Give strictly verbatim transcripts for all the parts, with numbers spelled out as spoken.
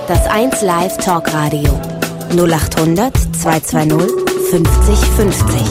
Das eins Live Talkradio. null acht hundert zweihundertzweißig fünfzig fünfzig.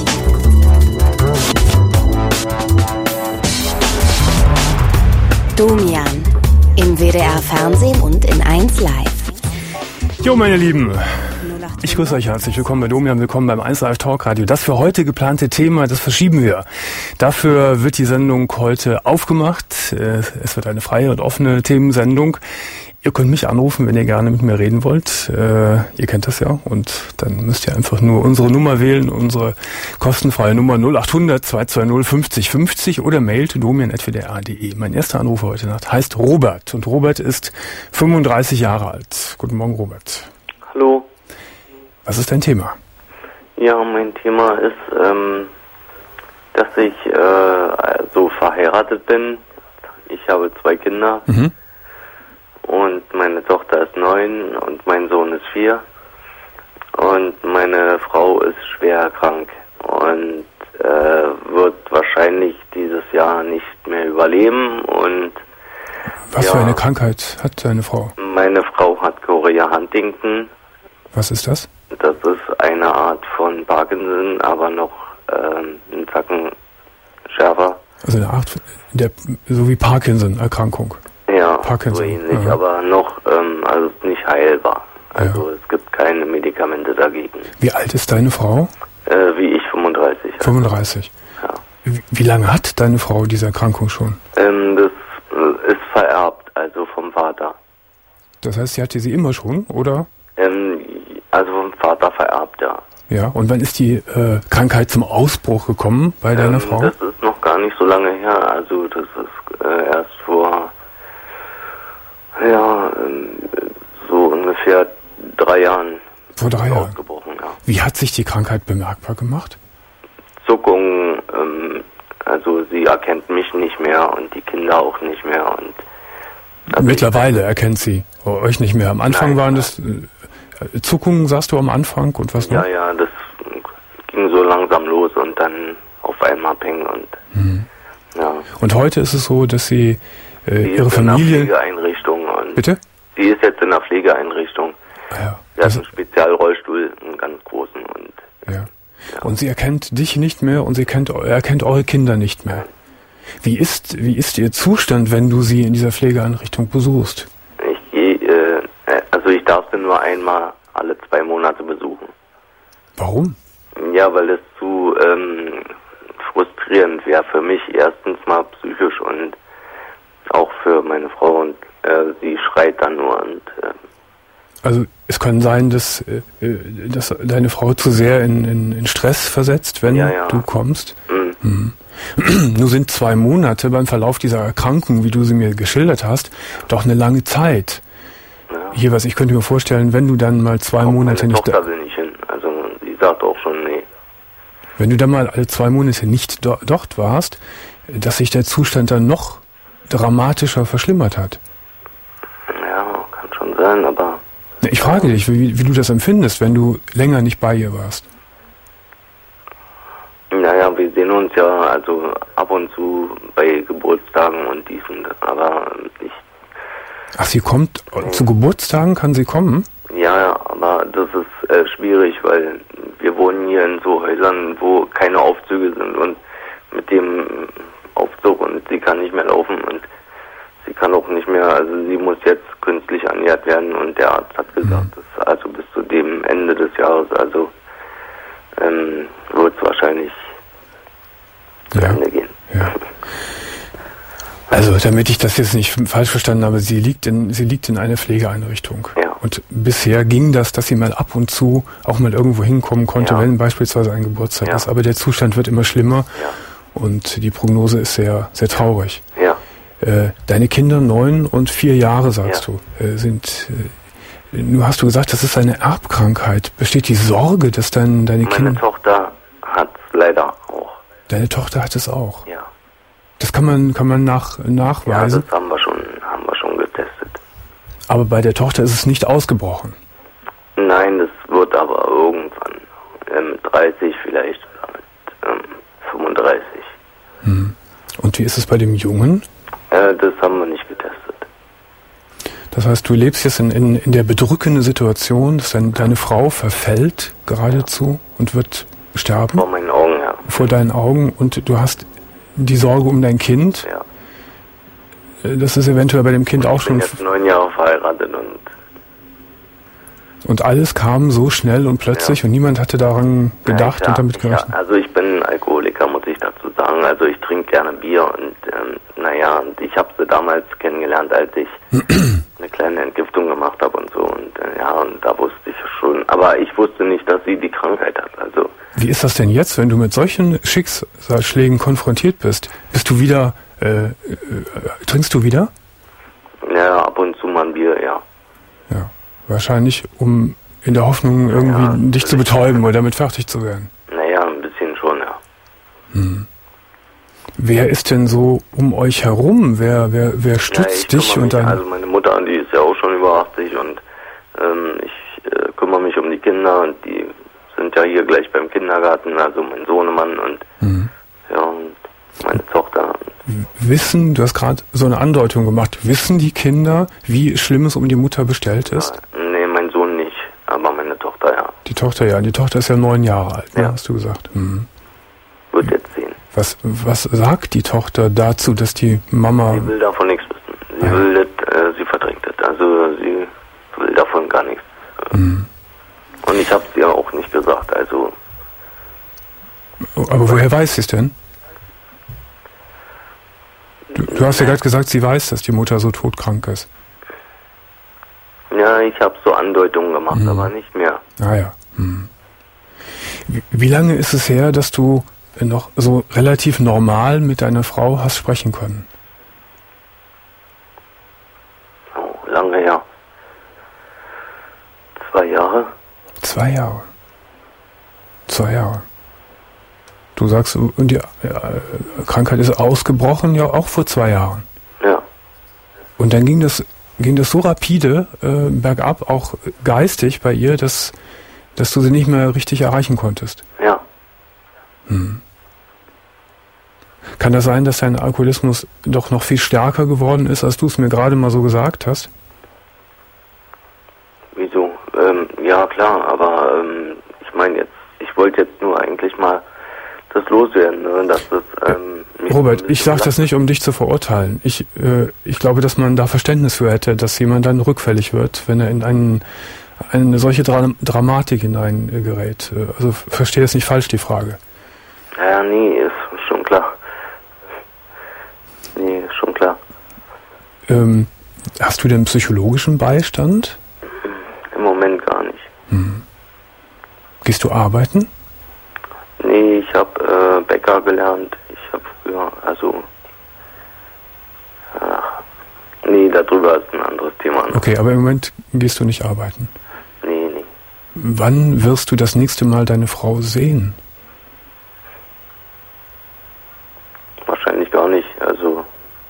Domian. Im W D R Fernsehen und in eins Live. Jo, meine Lieben. Ich grüße euch herzlich. Willkommen bei Domian, willkommen beim eins Live Talkradio. Das für heute geplante Thema, das verschieben wir. Dafür wird die Sendung heute aufgemacht. Es wird eine freie und offene Themensendung. Ihr könnt mich anrufen, wenn ihr gerne mit mir reden wollt. Äh, ihr kennt das ja. Und dann müsst ihr einfach nur unsere Nummer wählen, unsere kostenfreie Nummer null acht hundert zweihundertzweißig fünfzig fünfzig oder mailt domian at w d r punkt d e. Mein erster Anrufer heute Nacht heißt Robert. Und Robert ist fünfunddreißig Jahre alt. Guten Morgen, Robert. Hallo. Was ist dein Thema? Ja, mein Thema ist, ähm, dass ich äh, so verheiratet bin. Ich habe zwei Kinder. Mhm. Und meine Tochter ist neun und mein Sohn ist vier. Und meine Frau ist schwer krank und äh, wird wahrscheinlich dieses Jahr nicht mehr überleben. Und was ja, für eine Krankheit hat deine Frau? Meine Frau hat Chorea Huntington. Was ist das? Das ist eine Art von Parkinson, aber noch ähm, einen Zacken schärfer. Also eine Art, der, so wie Parkinson-Erkrankung. Ja, Parkinson. so ähnlich, ja. Aber noch ähm, also nicht heilbar. Also ja. Es gibt keine Medikamente dagegen. Wie alt ist deine Frau? Äh, wie ich, fünfunddreißig. fünfunddreißig. Ja. Wie, wie lange hat deine Frau diese Erkrankung schon? Ähm, das äh, ist vererbt, also vom Vater. Das heißt, sie hatte sie immer schon, oder? Ähm, also vom Vater vererbt, ja. Ja, und wann ist die äh, Krankheit zum Ausbruch gekommen bei deiner ähm, Frau? Das ist noch gar nicht so lange her, also das ist äh, erst vor... Ja, so ungefähr drei Jahren. Vor drei Jahren? Ausgebrochen, ja. Wie hat sich die Krankheit bemerkbar gemacht? Zuckungen, ähm, also sie erkennt mich nicht mehr und die Kinder auch nicht mehr. Und also mittlerweile erkennt sie euch nicht mehr. Am Anfang nein, waren nein. das äh, Zuckungen, sagst du am Anfang und was noch? Ja, ja, das ging so langsam los und dann auf einmal peng und mhm. ja. Und heute ist es so, dass sie äh, sie ihre ist Familie... in einer Pflegeeinrichtung. Und bitte? Sie ist jetzt in einer Pflegeeinrichtung. Ah, ja. Sie also, hat einen Spezialrollstuhl, einen ganz großen. Und ja. Ja. Und sie erkennt dich nicht mehr und sie kennt, erkennt eure Kinder nicht mehr. Wie ist, wie ist ihr Zustand, wenn du sie in dieser Pflegeeinrichtung besuchst? Ich gehe, äh, also ich darf sie nur einmal alle zwei Monate besuchen. Warum? Ja, weil es zu ähm, frustrierend wäre für mich. Erstens mal psychisch und auch für meine Frau. Und äh, sie schreit dann nur. Und äh, also es kann sein, dass, äh, dass deine Frau zu sehr in, in, in Stress versetzt, wenn ja, ja. du kommst. Mhm. Mhm. Nur sind zwei Monate beim Verlauf dieser Erkrankung, wie du sie mir geschildert hast, doch eine lange Zeit. Ja. Hier was, ich könnte mir vorstellen, wenn du dann mal zwei auch Monate meine nicht... Tochter will nicht hin. Also sie sagt auch schon, nee. Wenn du dann mal alle zwei Monate nicht do- dort warst, dass sich der Zustand dann noch dramatischer verschlimmert hat. Ja, kann schon sein, aber... Ich frage dich, wie, wie du das empfindest, wenn du länger nicht bei ihr warst. Naja, wir sehen uns ja also ab und zu bei Geburtstagen und dies und das, aber ich... Ach, sie kommt, äh, zu Geburtstagen kann sie kommen? Ja, ja, aber das ist äh, schwierig, weil wir wohnen hier in so Häusern, wo keine Aufzüge sind und mit dem Aufzug und sie kann nicht mehr laufen und sie kann auch nicht mehr, also sie muss jetzt künstlich ernährt werden und der Arzt hat gesagt, mhm. dass also bis zu dem Ende des Jahres, also ähm, wird es wahrscheinlich zu ja. Ende gehen. Ja. Also, damit ich das jetzt nicht falsch verstanden habe, sie liegt in, sie liegt in einer Pflegeeinrichtung. Ja. Und bisher ging das, dass sie mal ab und zu auch mal irgendwo hinkommen konnte, ja. wenn beispielsweise ein Geburtstag ja. ist. Aber der Zustand wird immer schlimmer ja. und die Prognose ist sehr, sehr traurig. Ja. Äh, deine Kinder, neun und vier Jahre, sagst ja. du, äh, sind... Äh, Nur hast du gesagt, das ist eine Erbkrankheit. Besteht die Sorge, dass dein, deine Kinder... Meine Tochter hat es leider auch. Deine Tochter hat es auch? Ja. Das kann man, kann man nach, nachweisen? Ja, das haben wir schon, haben wir schon getestet. Aber bei der Tochter ist es nicht ausgebrochen? Nein, das wird aber irgendwann äh, mit dreißig vielleicht oder mit ähm, fünfunddreißig. Hm. Und wie ist es bei dem Jungen? Äh, das haben wir nicht getestet. Das heißt, du lebst jetzt in, in, in der bedrückenden Situation, dass dein, deine Frau verfällt geradezu und wird sterben. Vor meinen Augen, ja. Vor deinen Augen, und du hast die Sorge um dein Kind. Ja. Das ist eventuell bei dem Kind auch schon... Ich bin jetzt neun Jahre verheiratet und... Und alles kam so schnell und plötzlich, ja. Und niemand hatte daran gedacht ja, und damit gerechnet. Ja, also ich bin Alkoholiker, muss ich dazu sagen. Also ich trinke gerne Bier und ähm, naja, und ich habe sie damals kennengelernt, als ich eine kleine Entgiftung gemacht habe und so. Und äh, ja, und da wusste ich schon, aber ich wusste nicht, dass sie die Krankheit hat. Also wie ist das denn jetzt, wenn du mit solchen Schicksalsschlägen konfrontiert bist? Bist du wieder, äh, äh, trinkst du wieder? Ja, ab und zu mal ein Bier, ja. Ja. Wahrscheinlich, um in der Hoffnung irgendwie ja, dich zu betäuben oder damit fertig zu werden. Naja, ein bisschen schon, ja. Hm. Wer ist denn so um euch herum? Wer, wer, wer stützt ja, dich und dein... Also meine Mutter, die ist ja auch schon über achtzig und ähm, ich äh, kümmere mich um die Kinder und die sind ja hier gleich beim Kindergarten, also mein Sohnemann und hm. ja, und meine Tochter. Wissen, du hast gerade so eine Andeutung gemacht, wissen die Kinder, wie schlimm es um die Mutter bestellt ist? Ja, nee, mein Sohn nicht, aber meine Tochter, ja. Die Tochter, ja. Die Tochter ist ja neun Jahre alt, ne, ja. Hast du gesagt. Hm. Wird jetzt sehen. Was, was sagt die Tochter dazu, dass die Mama... Sie will davon nichts wissen. Sie ja. will das, äh, sie verdrängt das. Also sie will davon gar nichts. Hm. Und ich habe es ihr auch nicht gesagt, also... Aber woher weiß sie es denn? Du, du hast ja gerade gesagt, sie weiß, dass die Mutter so todkrank ist. Ja, ich habe so Andeutungen gemacht, hm. aber nicht mehr. Ah ja. Hm. Wie, wie lange ist es her, dass du noch so relativ normal mit deiner Frau hast sprechen können? Oh, lange her. Zwei Jahre. Zwei Jahre. Zwei Jahre. Du sagst, und die Krankheit ist ausgebrochen, ja auch vor zwei Jahren. Ja. Und dann ging das, ging das so rapide äh, bergab, auch geistig bei ihr, dass, dass du sie nicht mehr richtig erreichen konntest. Ja. Hm. Kann das sein, dass dein Alkoholismus doch noch viel stärker geworden ist, als du es mir gerade mal so gesagt hast? Wieso? Ähm, ja, klar, aber ähm, ich meine jetzt, ich wollte jetzt nur eigentlich mal das loswerden, ne? Dass das, ähm, Robert, ich sage das nicht, um dich zu verurteilen. Ich, äh, ich glaube, dass man da Verständnis für hätte, dass jemand dann rückfällig wird, wenn er in einen, eine solche Dra- Dramatik hineingerät. Äh, also verstehe das nicht falsch, die Frage. Ja, nee, ist schon klar. Nee, ist schon klar. Ähm, hast du denn psychologischen Beistand? Im Moment gar nicht. Hm. Gehst du arbeiten? Nee, ich habe äh, Bäcker gelernt. Ich habe früher, also... Ach, nee, darüber ist ein anderes Thema. Ne? Okay, aber im Moment gehst du nicht arbeiten? Nee, nee. Wann wirst du das nächste Mal deine Frau sehen? Wahrscheinlich gar nicht, also...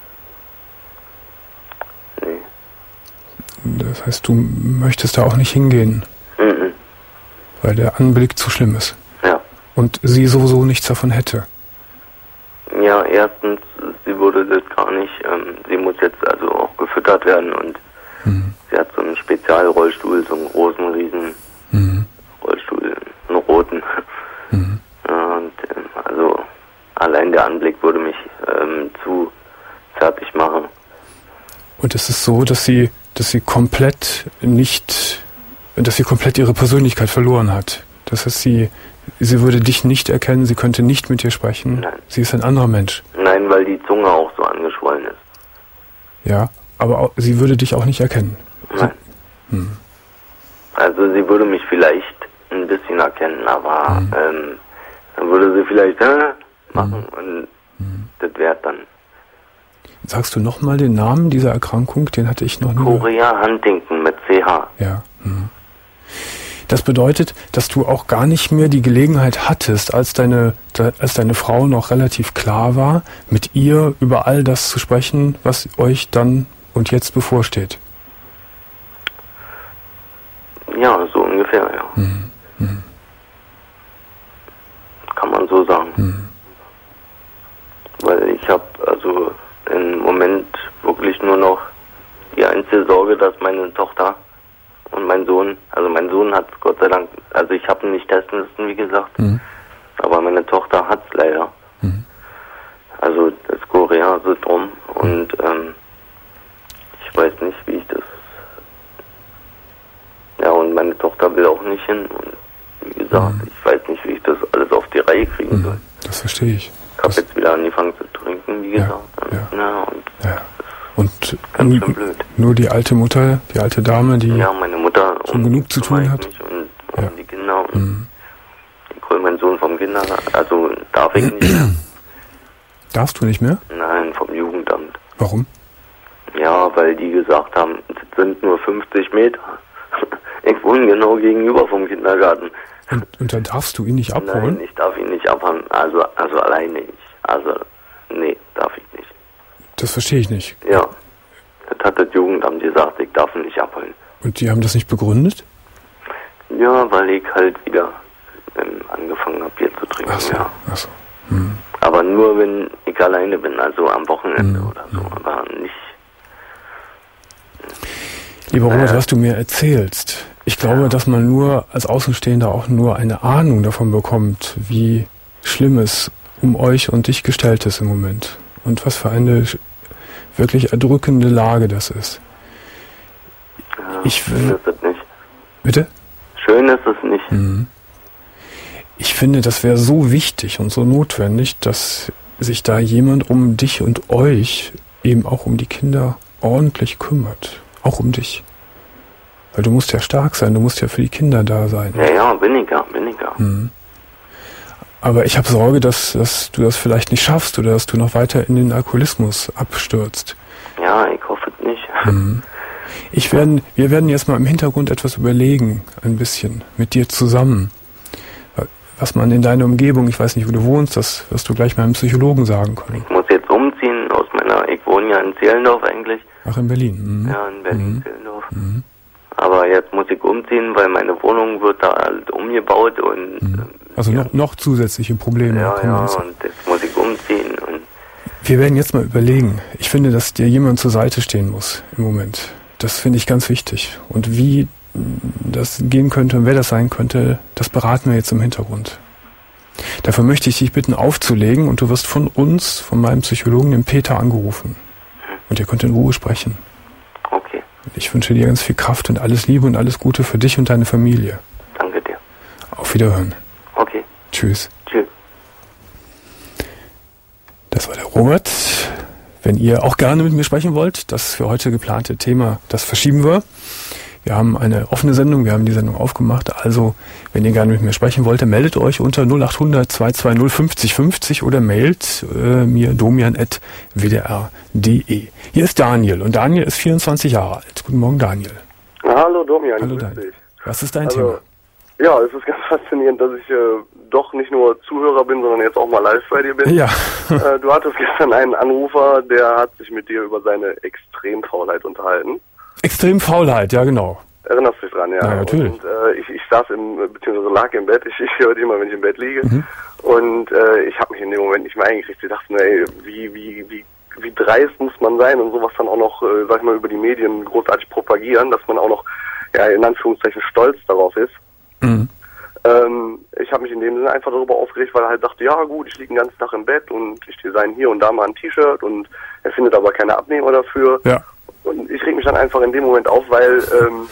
Nee. Das heißt, du möchtest da auch nicht hingehen? Mhm. Weil der Anblick zu schlimm ist? Ja. Und sie sowieso nichts davon hätte? Ja, erstens, sie würde das gar nicht, ähm, sie muss jetzt also auch gefüttert werden und mhm. sie hat so einen Spezialrollstuhl, so einen großen, riesen mhm. Rollstuhl, einen roten. Mhm. Und ähm, also allein der Anblick würde mich ähm, zu fertig machen. Und es ist so, dass sie, dass sie komplett nicht, dass sie komplett ihre Persönlichkeit verloren hat. Das heißt, sie Sie würde dich nicht erkennen, sie könnte nicht mit dir sprechen. Nein. Sie ist ein anderer Mensch. Nein, weil die Zunge auch so angeschwollen ist. Ja, aber auch, sie würde dich auch nicht erkennen. Nein. Sie, hm. Also sie würde mich vielleicht ein bisschen erkennen, aber hm. ähm, dann würde sie vielleicht äh, machen hm. und hm. das wäre dann. Sagst du nochmal den Namen dieser Erkrankung? Den hatte ich noch nie. Chorea Huntington mit C H. Ja. Hm. Das bedeutet, dass du auch gar nicht mehr die Gelegenheit hattest, als deine, als deine Frau noch relativ klar war, mit ihr über all das zu sprechen, was euch dann und jetzt bevorsteht. Ja, so ungefähr, ja. Hm. Hm. Kann man so sagen. Hm. Weil ich habe also im Moment wirklich nur noch die einzige größte Sorge, dass meine Tochter und mein Sohn, also mein Sohn hat Gott sei Dank, also ich habe ihn nicht testen lassen, wie gesagt, mhm. aber meine Tochter hat es leider. Mhm. Also das Chorea-Syndrom und ähm, ich weiß nicht, wie ich das, ja, und meine Tochter will auch nicht hin und wie gesagt, mhm. ich weiß nicht, wie ich das alles auf die Reihe kriegen mhm. soll. Das verstehe ich. Ich habe jetzt wieder angefangen zu trinken, wie gesagt. Ja, ja. Na, und ja. Und ganz schön blöd. Nur die alte Mutter, die alte Dame, die ja, meine Mutter schon genug zu tun hat. Und, und ja. die Kinder. Und mhm. ich hole meinen Sohn vom Kindergarten. Also darf ich nicht mehr. Darfst du nicht mehr? Nein, vom Jugendamt. Warum? Ja, weil die gesagt haben, es sind nur fünfzig Meter. Ich wohne genau gegenüber vom Kindergarten. Und, und dann darfst du ihn nicht abholen? Nein, ich darf ihn nicht abholen. Also, also alleine nicht. Also, nee, darf ich nicht. Das verstehe ich nicht. Ja, das hat das Jugendamt gesagt, ich darf ihn nicht abholen. Und die haben das nicht begründet? Ja, weil ich halt wieder ähm, angefangen habe, Bier zu trinken. Ach so, ja. ach so. Hm. Aber nur, wenn ich alleine bin, also am Wochenende hm. oder so, hm. aber nicht. Lieber Robert, äh, was du mir erzählst, ich glaube, ja. dass man nur als Außenstehender auch nur eine Ahnung davon bekommt, wie schlimm es um euch und dich gestellt ist im Moment. Und was für eine wirklich erdrückende Lage das ist. Ja, ich schön ist es nicht. Bitte? Schön ist es nicht. Mhm. Ich finde, das wäre so wichtig und so notwendig, dass sich da jemand um dich und euch, eben auch um die Kinder, ordentlich kümmert. Auch um dich. Weil du musst ja stark sein, du musst ja für die Kinder da sein. Ja, ja, bin ich ja, bin ich ja. Mhm. Aber ich habe Sorge, dass, dass du das vielleicht nicht schaffst oder dass du noch weiter in den Alkoholismus abstürzt. Ja, ich hoffe es nicht. Mhm. Ich werden, wir werden jetzt mal im Hintergrund etwas überlegen, ein bisschen, mit dir zusammen. Was man in deiner Umgebung, ich weiß nicht, wo du wohnst, das wirst du gleich mal einem Psychologen sagen können. Ich muss jetzt umziehen aus meiner, ich wohne ja in Zehlendorf eigentlich. Ach, in Berlin. Mhm. Ja, in Berlin, mhm. Zehlendorf. Mhm. Aber jetzt muss ich umziehen, weil meine Wohnung wird da halt umgebaut und... Mhm. Also ja. noch, noch zusätzliche Probleme. Ja, kommen ja, uns. und jetzt muss ich umziehen. Und wir werden jetzt mal überlegen. Ich finde, dass dir jemand zur Seite stehen muss im Moment. Das finde ich ganz wichtig. Und wie das gehen könnte und wer das sein könnte, das beraten wir jetzt im Hintergrund. Dafür möchte ich dich bitten, aufzulegen und du wirst von uns, von meinem Psychologen, dem Peter, angerufen. Und ihr könnt in Ruhe sprechen. Okay. Ich wünsche dir ganz viel Kraft und alles Liebe und alles Gute für dich und deine Familie. Danke dir. Auf Wiederhören. Okay. Tschüss. Tschüss. Das war der Robert. Wenn ihr auch gerne mit mir sprechen wollt, das für heute geplante Thema, das verschieben wir. Wir haben eine offene Sendung, wir haben die Sendung aufgemacht. Also, wenn ihr gerne mit mir sprechen wollt, dann meldet euch unter null acht hundert zwei zwei null fünfzig fünfzig oder mailt äh, mir domian at w d r punkt d e. Hier ist Daniel und Daniel ist vierundzwanzig Jahre alt. Guten Morgen, Daniel. Hallo Domian, Hallo grüß Daniel. dich. Was ist dein also, Thema? Ja, es ist ganz faszinierend, dass ich äh, doch nicht nur Zuhörer bin, sondern jetzt auch mal live bei dir bin. Ja. äh, du hattest gestern einen Anrufer, der hat sich mit dir über seine Extremfaulheit unterhalten. Extremfaulheit, ja genau. Erinnerst du dich dran, ja? Ja, natürlich. Und äh, ich, ich saß im, beziehungsweise lag im Bett, ich, ich höre dich immer, wenn ich im Bett liege. Mhm. Und äh, ich habe mich in dem Moment nicht mehr eingekriegt. Ich dachte mir, ey, wie, wie, wie, wie dreist muss man sein und sowas dann auch noch, äh, sag ich mal, über die Medien großartig propagieren, dass man auch noch, ja, in Anführungszeichen stolz darauf ist. Mhm. Ähm, ich habe mich in dem Sinne einfach darüber aufgeregt, weil er halt dachte, ja gut, ich liege den ganzen Tag im Bett und ich design hier und da mal ein T-Shirt und er findet aber keine Abnehmer dafür. Ja. Und ich reg mich dann einfach in dem Moment auf, weil ähm,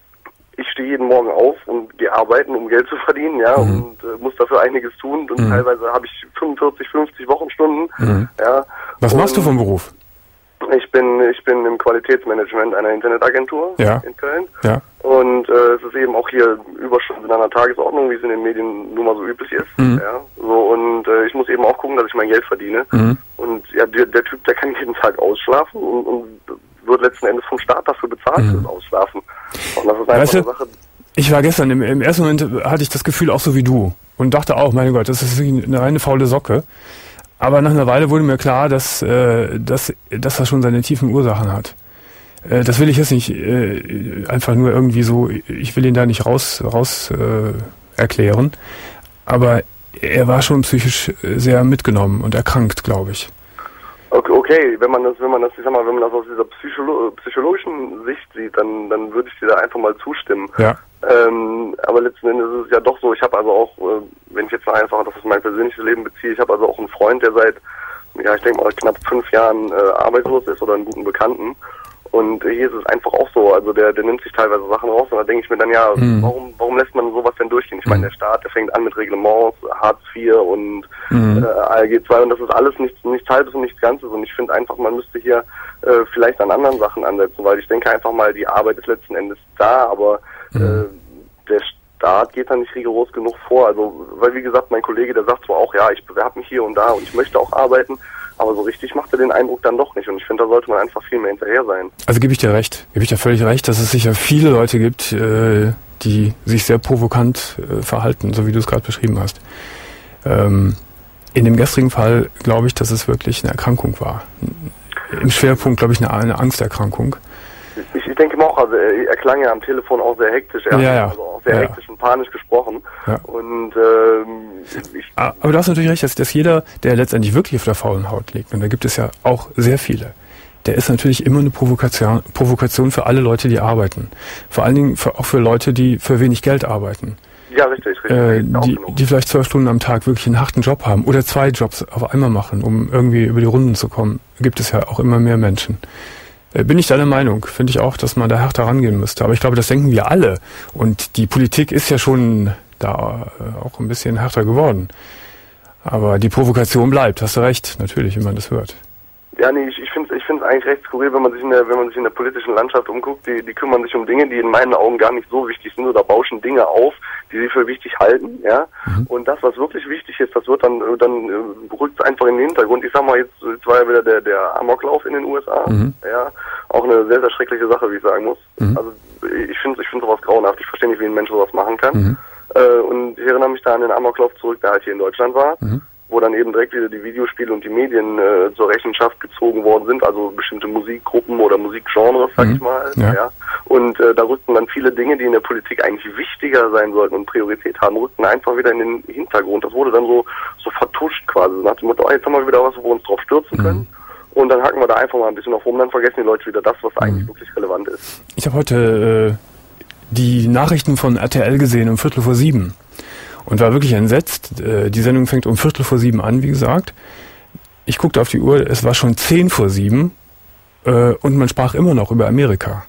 ich stehe jeden Morgen auf und gehe arbeiten, um Geld zu verdienen, ja, mhm. und äh, muss dafür einiges tun und mhm. teilweise habe ich fünfundvierzig, fünfzig Wochenstunden, mhm. ja. Was und machst du vom Beruf? Ich bin ich bin im Qualitätsmanagement einer Internetagentur ja. in Köln. Ja. Und äh, es ist eben auch hier Überstunden in einer Tagesordnung, wie es in den Medien nun mal so üblich ist. Mhm. Ja. So, und äh, ich muss eben auch gucken, dass ich mein Geld verdiene. Mhm. Und ja, der, der Typ, der kann jeden Tag ausschlafen und, und wird letzten Endes vom Staat dafür bezahlt mhm. fürs Ausschlafen. Und das ist einfach weißt du, eine Sache. Ich war gestern, im, im ersten Moment hatte ich das Gefühl auch so wie du und dachte auch, mein Gott, das ist eine reine faule Socke. Aber nach einer Weile wurde mir klar, dass, äh, dass, dass das schon seine tiefen Ursachen hat. Äh, das will ich jetzt nicht äh, einfach nur irgendwie so, ich will ihn da nicht raus, raus äh, erklären. Aber er war schon psychisch sehr mitgenommen und erkrankt, glaube ich. Okay, okay, wenn man das, wenn man das, ich sag mal, wenn man das aus dieser psycholo- psychologischen Sicht sieht, dann, dann würde ich dir da einfach mal zustimmen. Ja. Ähm, aber letzten Endes ist es ja doch so, ich habe also auch, äh, wenn ich jetzt mal einfach das auf mein persönliches Leben beziehe, ich habe also auch einen Freund, der seit, ja, ich denke mal, knapp fünf Jahren äh, arbeitslos ist oder einen guten Bekannten. Und hier ist es einfach auch so, also der, der nimmt sich teilweise Sachen raus und da denke ich mir dann, ja, mhm. warum, warum lässt man sowas denn durchgehen? Ich meine, der Staat, der fängt an mit Reglements, Hartz vier und mhm. äh, A R G zwei und das ist alles nichts, nichts Halbes und nichts Ganzes und ich finde einfach, man müsste hier äh, vielleicht an anderen Sachen ansetzen, weil ich denke einfach mal, die Arbeit ist letzten Endes da, aber mhm. äh, der Staat geht da nicht rigoros genug vor, also, weil wie gesagt, mein Kollege, der sagt zwar auch, ja, ich bewerbe mich hier und da und ich möchte auch arbeiten, aber so richtig macht er den Eindruck dann doch nicht. Und ich finde, da sollte man einfach viel mehr hinterher sein. Also gebe ich dir recht. Gebe ich dir völlig recht, dass es sicher viele Leute gibt, äh, die sich sehr provokant äh, verhalten, so wie du es gerade beschrieben hast. Ähm, in dem gestrigen Fall glaube ich, dass es wirklich eine Erkrankung war. Im Schwerpunkt, glaube ich, eine, eine Angsterkrankung. Ich, ich denke mal auch, also er, er klang ja am Telefon auch sehr hektisch. Er ja, ja. hat also auch sehr ja, hektisch und panisch gesprochen. Ja. Und ähm, ich, aber du hast natürlich recht, dass, dass jeder, der letztendlich wirklich auf der faulen Haut liegt, und da gibt es ja auch sehr viele, der ist natürlich immer eine Provokation, Provokation für alle Leute, die arbeiten. Vor allen Dingen für, auch für Leute, die für wenig Geld arbeiten. Ja, richtig, richtig. Äh, die, die vielleicht zwölf Stunden am Tag wirklich einen harten Job haben oder zwei Jobs auf einmal machen, um irgendwie über die Runden zu kommen, gibt es ja auch immer mehr Menschen. Bin ich deiner Meinung, finde ich auch, dass man da härter rangehen müsste. Aber ich glaube, das denken wir alle. Und die Politik ist ja schon da auch ein bisschen härter geworden. Aber die Provokation bleibt, hast du recht, natürlich, wenn man das hört. Ja, nee, ich, ich finde es ich find's eigentlich recht skurril, wenn man sich in der, wenn man sich in der politischen Landschaft umguckt, die, die kümmern sich um Dinge, die in meinen Augen gar nicht so wichtig sind oder bauschen Dinge auf, die sie für wichtig halten, ja. Mhm. Und das, was wirklich wichtig ist, das wird dann, dann rückt einfach in den Hintergrund. Ich sag mal, jetzt, jetzt war ja wieder der, der Amoklauf in den U S A, mhm. ja. Auch eine sehr, sehr schreckliche Sache, wie ich sagen muss. Mhm. Also, ich finde ich finde sowas grauenhaft. Ich verstehe nicht, wie ein Mensch sowas machen kann. Mhm. Äh, und ich erinnere mich da an den Amoklauf zurück, der halt hier in Deutschland war. Mhm. Wo dann eben direkt wieder die Videospiele und die Medien äh, zur Rechenschaft gezogen worden sind, also bestimmte Musikgruppen oder Musikgenres, sag mhm. ich mal. Ja. ja. Und äh, da rückten dann viele Dinge, die in der Politik eigentlich wichtiger sein sollten und Priorität haben, rückten einfach wieder in den Hintergrund. Das wurde dann so so vertuscht quasi. Nach dem Motto, oh, jetzt haben wir wieder was, wo wir uns drauf stürzen können. Mhm. Und dann hacken wir da einfach mal ein bisschen auf rum, dann vergessen die Leute wieder das, was eigentlich mhm. wirklich relevant ist. Ich habe heute äh, die Nachrichten von R T L gesehen um Viertel vor sieben. Und war wirklich entsetzt. Die Sendung fängt um Viertel vor sieben an, wie gesagt. Ich guckte auf die Uhr, es war schon zehn vor sieben und man sprach immer noch über Amerika.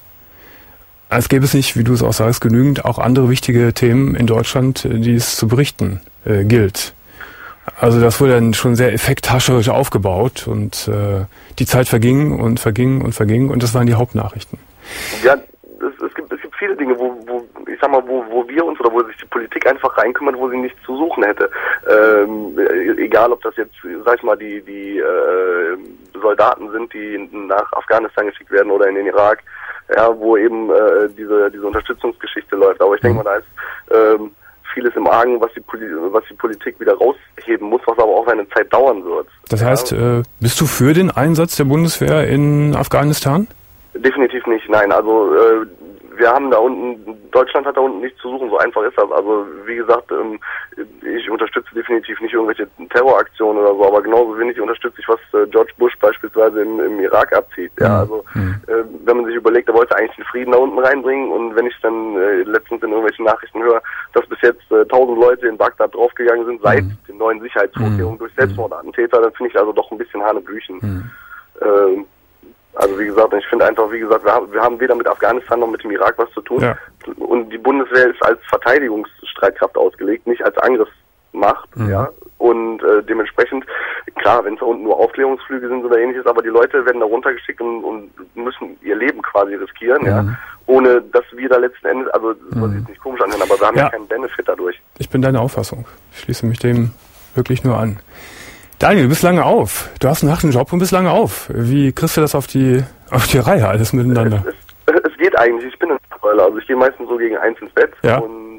Als gäbe es nicht, wie du es auch sagst, genügend auch andere wichtige Themen in Deutschland, die es zu berichten äh, gilt. Also das wurde dann schon sehr effekthascherisch aufgebaut und äh, die Zeit verging und verging und verging und das waren die Hauptnachrichten. Ja, es, es, gibt, es gibt viele Dinge, wo, wo ich sag mal, wo, wo wir uns oder wo sich die Politik einfach reinkümmert, wo sie nichts zu suchen hätte. Ähm, egal, ob das jetzt, sag ich mal, die, die äh, Soldaten sind, die nach Afghanistan geschickt werden oder in den Irak, ja, wo eben äh, diese diese Unterstützungsgeschichte läuft. Aber ich denke mal, da ist ähm, vieles im Argen, was die, Poli- was die Politik wieder rausheben muss, was aber auch seine Zeit dauern wird. Das heißt, ja. äh, bist du für den Einsatz der Bundeswehr in Afghanistan? Definitiv nicht, nein. Also äh, wir haben da unten, Deutschland hat da unten nichts zu suchen, so einfach ist das. Also wie gesagt, ähm, ich unterstütze definitiv nicht irgendwelche Terroraktionen oder so, aber genauso wenig unterstütze ich, was äh, George Bush beispielsweise im, im Irak abzieht. Ja, also mhm. äh, wenn man sich überlegt, er wollte eigentlich den Frieden da unten reinbringen und wenn ich dann äh, letztens in irgendwelchen Nachrichten höre, dass bis jetzt äh, tausend Leute in Bagdad draufgegangen sind seit mhm. den neuen Sicherheitsvorkehrungen mhm. durch Selbstmordattentäter, dann finde ich also doch ein bisschen Hanebüchen. Mhm. Ähm, Also wie gesagt, ich finde einfach, wie gesagt, wir haben, wir haben weder mit Afghanistan noch mit dem Irak was zu tun. Ja. Und die Bundeswehr ist als Verteidigungsstreitkraft ausgelegt, nicht als Angriffsmacht. Mhm. Ja. Und äh, dementsprechend, klar, wenn es da unten nur Aufklärungsflüge sind oder ähnliches, aber die Leute werden da runtergeschickt und, und müssen ihr Leben quasi riskieren, mhm. ja, ohne dass wir da letzten Endes, also das soll sich jetzt nicht komisch anhören, aber wir haben ja. ja keinen Benefit dadurch. Ich bin deiner Auffassung. Ich schließe mich dem wirklich nur an. Daniel, du bist lange auf. Du hast einen harten Job und bist lange auf. Wie kriegst du das auf die auf die Reihe, alles miteinander? Es, es, es geht eigentlich. Ich bin ein Nachtweiler. Also ich gehe meistens so gegen eins ins Bett ja. und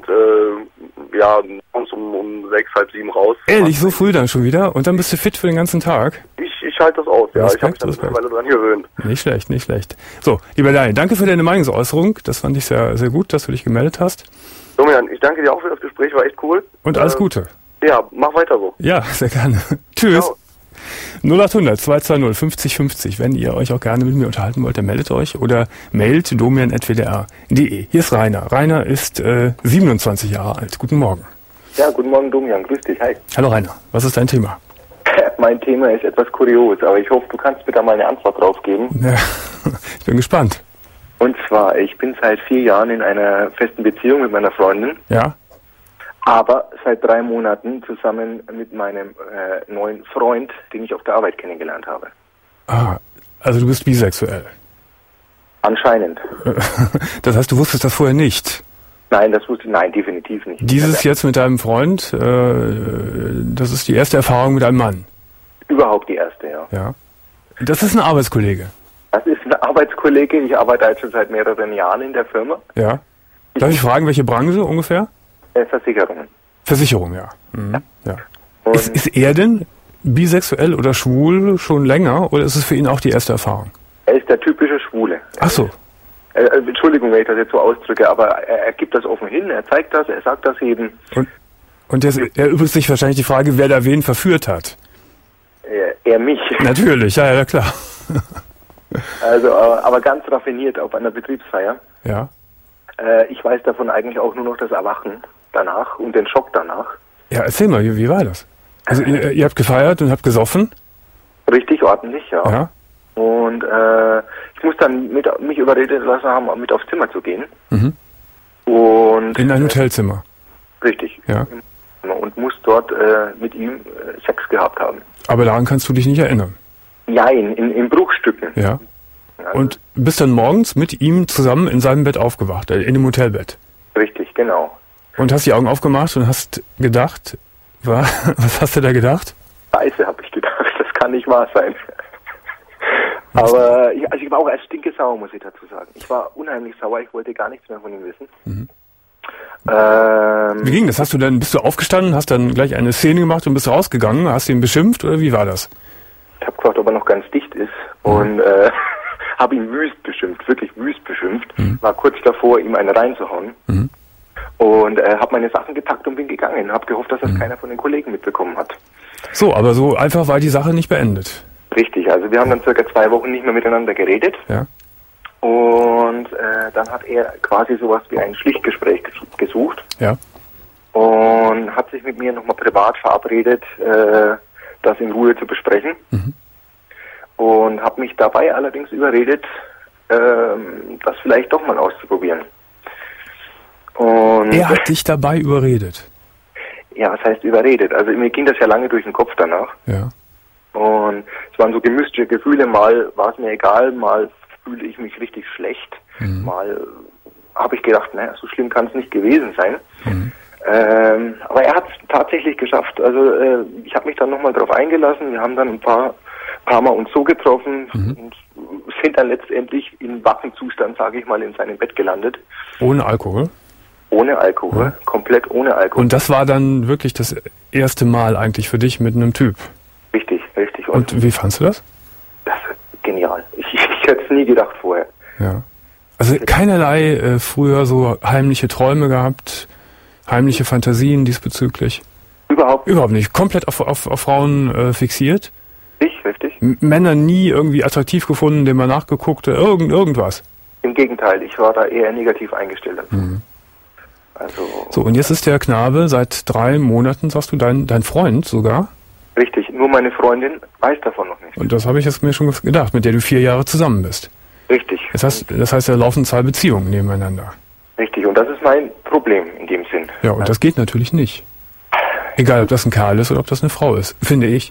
äh, ja, morgens um, um sechs, halb sieben raus. Ehrlich, so früh dann schon wieder? Und dann bist du fit für den ganzen Tag? Ich, ich halte das aus, ja. Respekt, ich habe mich da mittlerweile dran gewöhnt. Nicht schlecht, nicht schlecht. So, lieber Daniel, danke für deine Meinungsäußerung. Das fand ich sehr, sehr gut, dass du dich gemeldet hast. Domian, ich danke dir auch für das Gespräch, war echt cool. Und alles äh, Gute. Ja, mach weiter so. Ja, sehr gerne. Tschüss. Ciao. null acht hundert zwei zwei null fünfzig fünfzig. Wenn ihr euch auch gerne mit mir unterhalten wollt, dann meldet euch oder mailt domian at w d r punkt d e. Hier ist Rainer. Rainer ist äh, siebenundzwanzig Jahre alt. Guten Morgen. Ja, guten Morgen, Domian. Grüß dich. Hi. Hallo Rainer. Was ist dein Thema? Mein Thema ist etwas kurios, aber ich hoffe, du kannst mir da mal eine Antwort drauf geben. Ja, ich bin gespannt. Und zwar, ich bin seit vier Jahren in einer festen Beziehung mit meiner Freundin. Ja. Aber seit drei Monaten zusammen mit meinem äh, neuen Freund, den ich auf der Arbeit kennengelernt habe. Ah, also du bist bisexuell. Anscheinend. Das heißt, du wusstest das vorher nicht? Nein, das wusste ich, nein, definitiv nicht. Dieses jetzt mit deinem Freund, äh, das ist die erste Erfahrung mit einem Mann? Überhaupt die erste, ja. Ja. Das ist ein Arbeitskollege? Das ist ein Arbeitskollege, ich arbeite halt schon seit mehreren Jahren in der Firma. Ja. Darf ich fragen, welche Branche ungefähr? Versicherungen. Versicherung, ja. Mhm. Ja. ja. Ist, ist er denn bisexuell oder schwul schon länger oder ist es für ihn auch die erste Erfahrung? Er ist der typische Schwule. Ach so. Äh, Entschuldigung, wenn ich das jetzt so ausdrücke, aber er, er gibt das offen hin, er zeigt das, er sagt das jedem. Und, und jetzt erübrigt sich wahrscheinlich die Frage, wer da wen verführt hat. Er, er mich. Natürlich, ja, ja, klar. Also, aber ganz raffiniert auf einer Betriebsfeier. Ja. Äh, ich weiß davon eigentlich auch nur noch das Erwachen danach und den Schock danach. Ja, erzähl mal, wie, wie war das? Also ihr, ihr habt gefeiert und habt gesoffen? Richtig ordentlich, ja. Ja. Und äh, ich muss dann mit, mich überredet lassen haben, mit aufs Zimmer zu gehen. Mhm. Und in ein Hotelzimmer? Äh, richtig. Ja. Und muss dort äh, mit ihm äh, Sex gehabt haben. Aber daran kannst du dich nicht erinnern? Nein, in, in Bruchstücken. Ja. Und bist dann morgens mit ihm zusammen in seinem Bett aufgewacht, in dem Hotelbett? Richtig, genau. Und hast die Augen aufgemacht und hast gedacht, was hast du da gedacht? Scheiße, habe ich gedacht, das kann nicht wahr sein. Aber ich, also ich war auch erst stinkesauer, muss ich dazu sagen. Ich war unheimlich sauer, ich wollte gar nichts mehr von ihm wissen. Mhm. Ähm, wie ging das? Hast du dann, bist du aufgestanden, hast dann gleich eine Szene gemacht und bist rausgegangen? Hast du ihn beschimpft oder wie war das? Ich habe gefragt, ob er noch ganz dicht ist mhm. und äh, habe ihn wüst beschimpft, wirklich wüst beschimpft. Mhm. War kurz davor, ihm eine reinzuhauen. Mhm. Und äh, habe meine Sachen gepackt und bin gegangen. Habe gehofft, dass das mhm. keiner von den Kollegen mitbekommen hat. So, aber so einfach war die Sache nicht beendet. Richtig, also wir haben dann circa zwei Wochen nicht mehr miteinander geredet. Ja. Und äh, dann hat er quasi sowas wie ein Schlichtgespräch gesucht. Ja. Und hat sich mit mir nochmal privat verabredet, äh, das in Ruhe zu besprechen. Mhm. Und habe mich dabei allerdings überredet, äh, das vielleicht doch mal auszuprobieren. Und er hat dich dabei überredet? Ja, was heißt überredet? Also mir ging das ja lange durch den Kopf danach. Ja. Und es waren so gemischte Gefühle, mal war es mir egal, mal fühle ich mich richtig schlecht, mhm. mal habe ich gedacht, naja, so schlimm kann es nicht gewesen sein. Mhm. Ähm, aber er hat es tatsächlich geschafft. Also äh, ich habe mich dann nochmal drauf eingelassen, wir haben dann ein paar, paar Mal uns so getroffen mhm. und sind dann letztendlich in Wackenzustand, sage ich mal, in seinem Bett gelandet. Ohne Alkohol? Ohne Alkohol, ja. Komplett ohne Alkohol. Und das war dann wirklich das erste Mal eigentlich für dich mit einem Typ? Richtig, richtig. Und, Und wie fandst du das? Das ist genial. Ich, ich hätte es nie gedacht vorher. Ja. Also keinerlei äh, früher so heimliche Träume gehabt, heimliche Fantasien diesbezüglich? Überhaupt Überhaupt nicht. Komplett auf, auf, auf Frauen äh, fixiert? Ich, richtig. M- Männer nie irgendwie attraktiv gefunden, dem man nachgeguckt, irgend, irgendwas? Im Gegenteil, ich war da eher negativ eingestellt. Mhm. Also, so, und jetzt ist der Knabe seit drei Monaten, sagst du, dein, dein Freund sogar? Richtig, nur meine Freundin weiß davon noch nicht. Und das habe ich jetzt mir schon gedacht, mit der du vier Jahre zusammen bist. Richtig. Das heißt, das heißt, da laufen zwei Beziehungen nebeneinander. Richtig, und das ist mein Problem in dem Sinn. Ja, und das geht natürlich nicht. Egal, ob das ein Kerl ist oder ob das eine Frau ist, finde ich.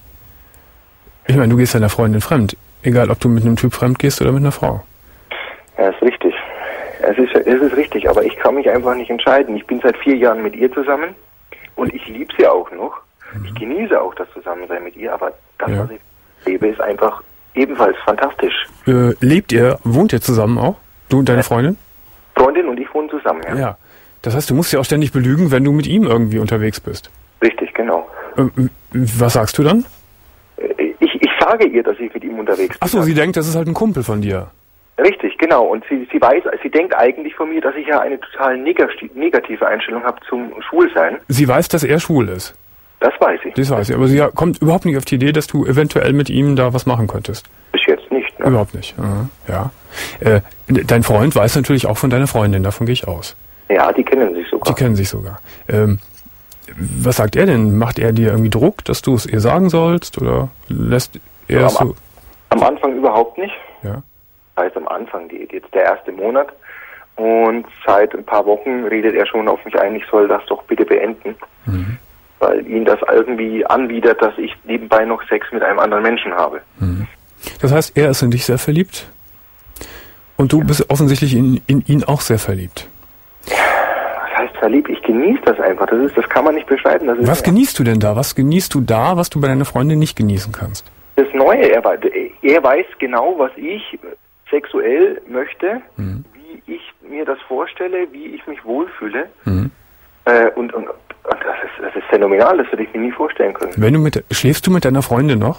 Ich meine, du gehst deiner Freundin fremd. Egal, ob du mit einem Typ fremd gehst oder mit einer Frau. Ja, ist richtig. Es ist, es ist richtig, aber ich kann mich einfach nicht entscheiden. Ich bin seit vier Jahren mit ihr zusammen und ich liebe sie auch noch. Mhm. Ich genieße auch das Zusammensein mit ihr, aber das, ja. was ich lebe, ist einfach ebenfalls fantastisch. Äh, lebt ihr, wohnt ihr zusammen auch? Du und deine ja. Freundin? Freundin und ich wohnen zusammen, ja. Ja. Das heißt, du musst ja auch ständig belügen, wenn du mit ihm irgendwie unterwegs bist. Richtig, genau. Ähm, was sagst du dann? Ich, ich sage ihr, dass ich mit ihm unterwegs bin. Ach so, sie denkt, das ist halt ein Kumpel von dir. Richtig, genau. Und sie, sie weiß, sie denkt eigentlich von mir, dass ich ja eine total negative Einstellung habe zum Schwulsein. Sie weiß, dass er schwul ist? Das weiß ich. Das weiß ich, aber sie kommt überhaupt nicht auf die Idee, dass du eventuell mit ihm da was machen könntest. Bis jetzt nicht, ne? Überhaupt nicht, ja. Äh, dein Freund weiß natürlich auch von deiner Freundin, davon gehe ich aus. Ja, die kennen sich sogar. Die kennen sich sogar. Ähm, was sagt er denn? Macht er dir irgendwie Druck, dass du es ihr sagen sollst, oder lässt er ja, es so... Am Anfang überhaupt nicht. Ja. Heißt am Anfang, die, jetzt der erste Monat. Und seit ein paar Wochen redet er schon auf mich ein, ich soll das doch bitte beenden. Mhm. Weil ihn das irgendwie anbietet, dass ich nebenbei noch Sex mit einem anderen Menschen habe. Mhm. Das heißt, er ist in dich sehr verliebt? Und du ja. bist offensichtlich in, in ihn auch sehr verliebt? Was heißt verliebt? Ich genieße das einfach. Das ist, das kann man nicht beschreiben. Das ist was genießt du denn da? Was genießt du da, was du bei deiner Freundin nicht genießen kannst? Das Neue. Er, er weiß genau, was ich sexuell möchte, mhm. wie ich mir das vorstelle, wie ich mich wohlfühle. Mhm. Äh, und, und, und das, ist, das ist phänomenal, das würde ich mir nie vorstellen können. Wenn du mit, schläfst du mit deiner Freundin noch?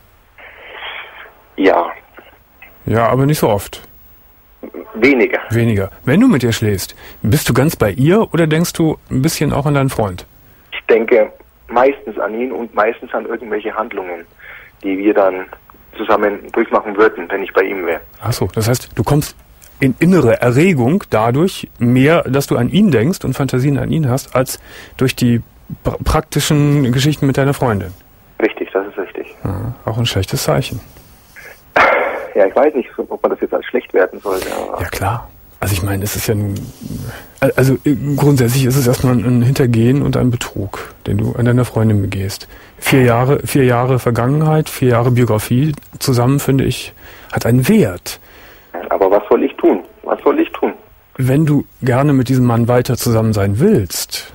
Ja. Ja, aber nicht so oft. Weniger. Weniger. Wenn du mit ihr schläfst, bist du ganz bei ihr oder denkst du ein bisschen auch an deinen Freund? Ich denke meistens an ihn und meistens an irgendwelche Handlungen, die wir dann zusammen durchmachen würden, wenn ich bei ihm wäre. Ach so, das heißt, du kommst in innere Erregung dadurch mehr, dass du an ihn denkst und Fantasien an ihn hast, als durch die pra- praktischen Geschichten mit deiner Freundin. Richtig, das ist richtig. Ja, auch ein schlechtes Zeichen. Ja, ich weiß nicht, ob man das jetzt als schlecht werten sollte. Aber ja, klar. Also ich meine, es ist ja nun, also grundsätzlich ist es erstmal ein Hintergehen und ein Betrug, den du an deiner Freundin begehst. Vier Jahre, vier Jahre Vergangenheit, vier Jahre Biografie zusammen, finde ich, hat einen Wert. Aber was soll ich tun? Was soll ich tun? Wenn du gerne mit diesem Mann weiter zusammen sein willst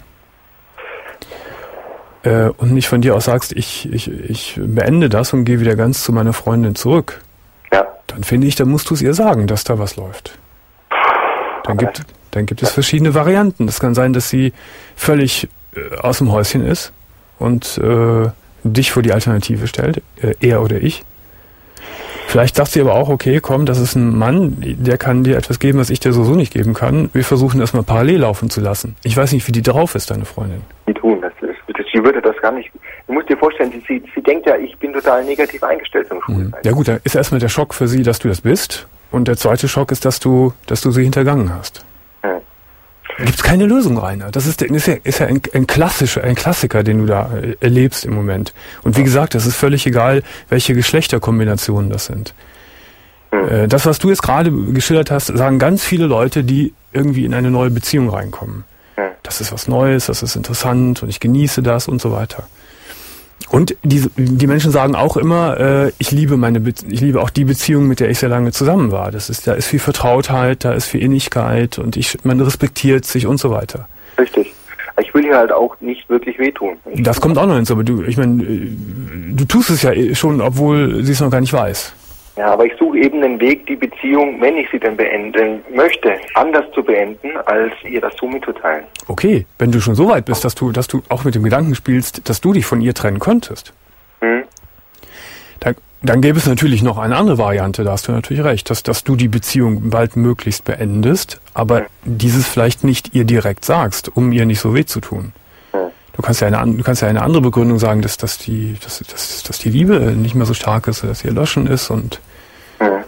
äh, und nicht von dir aus sagst, ich, ich, ich beende das und gehe wieder ganz zu meiner Freundin zurück, ja. dann finde ich, dann musst du es ihr sagen, dass da was läuft. Dann gibt, dann gibt es verschiedene Varianten. Es kann sein, dass sie völlig äh, aus dem Häuschen ist und äh, dich vor die Alternative stellt, äh, er oder ich. Vielleicht sagt sie aber auch, okay, komm, das ist ein Mann, der kann dir etwas geben, was ich dir sowieso nicht geben kann. Wir versuchen das mal parallel laufen zu lassen. Ich weiß nicht, wie die drauf ist, deine Freundin. Die tun das. Sie würde das gar nicht. Du musst dir vorstellen, sie, sie, sie denkt ja, ich bin total negativ eingestellt zum Schwulensein. Ja gut, dann ist erstmal der Schock für sie, dass du das bist. Und der zweite Schock ist, dass du, dass du sie hintergangen hast. Ja. Da gibt's keine Lösung, Rainer. Das ist, ist ja, ist ja ein, ein klassischer, ein Klassiker, den du da erlebst im Moment. Und wie gesagt, das ist völlig egal, welche Geschlechterkombinationen das sind. Ja. Das, was du jetzt gerade geschildert hast, sagen ganz viele Leute, die irgendwie in eine neue Beziehung reinkommen. Ja. Das ist was Neues, das ist interessant und ich genieße das und so weiter. Und die, die Menschen sagen auch immer, äh, ich liebe meine, Be- ich liebe auch die Beziehung, mit der ich sehr lange zusammen war. Das ist, da ist viel Vertrautheit, da ist viel Innigkeit und ich, man respektiert sich und so weiter. Richtig. Ich will ihr halt auch nicht wirklich wehtun. Ich das kommt auch noch hinzu, aber du, ich meine, du tust es ja schon, obwohl sie es noch gar nicht weiß. Ja, aber ich suche eben den Weg, die Beziehung, wenn ich sie denn beenden möchte, anders zu beenden, als ihr das so mitzuteilen. Okay, wenn du schon so weit bist, dass du, dass du auch mit dem Gedanken spielst, dass du dich von ihr trennen könntest, hm. dann, dann gäbe es natürlich noch eine andere Variante, da hast du natürlich recht, dass, dass du die Beziehung bald möglichst beendest, aber hm. dieses vielleicht nicht ihr direkt sagst, um ihr nicht so weh zu tun. Hm. Du kannst ja eine, du kannst ja eine andere Begründung sagen, dass, dass, die, dass, dass, dass die Liebe nicht mehr so stark ist, dass sie erloschen ist und Ja.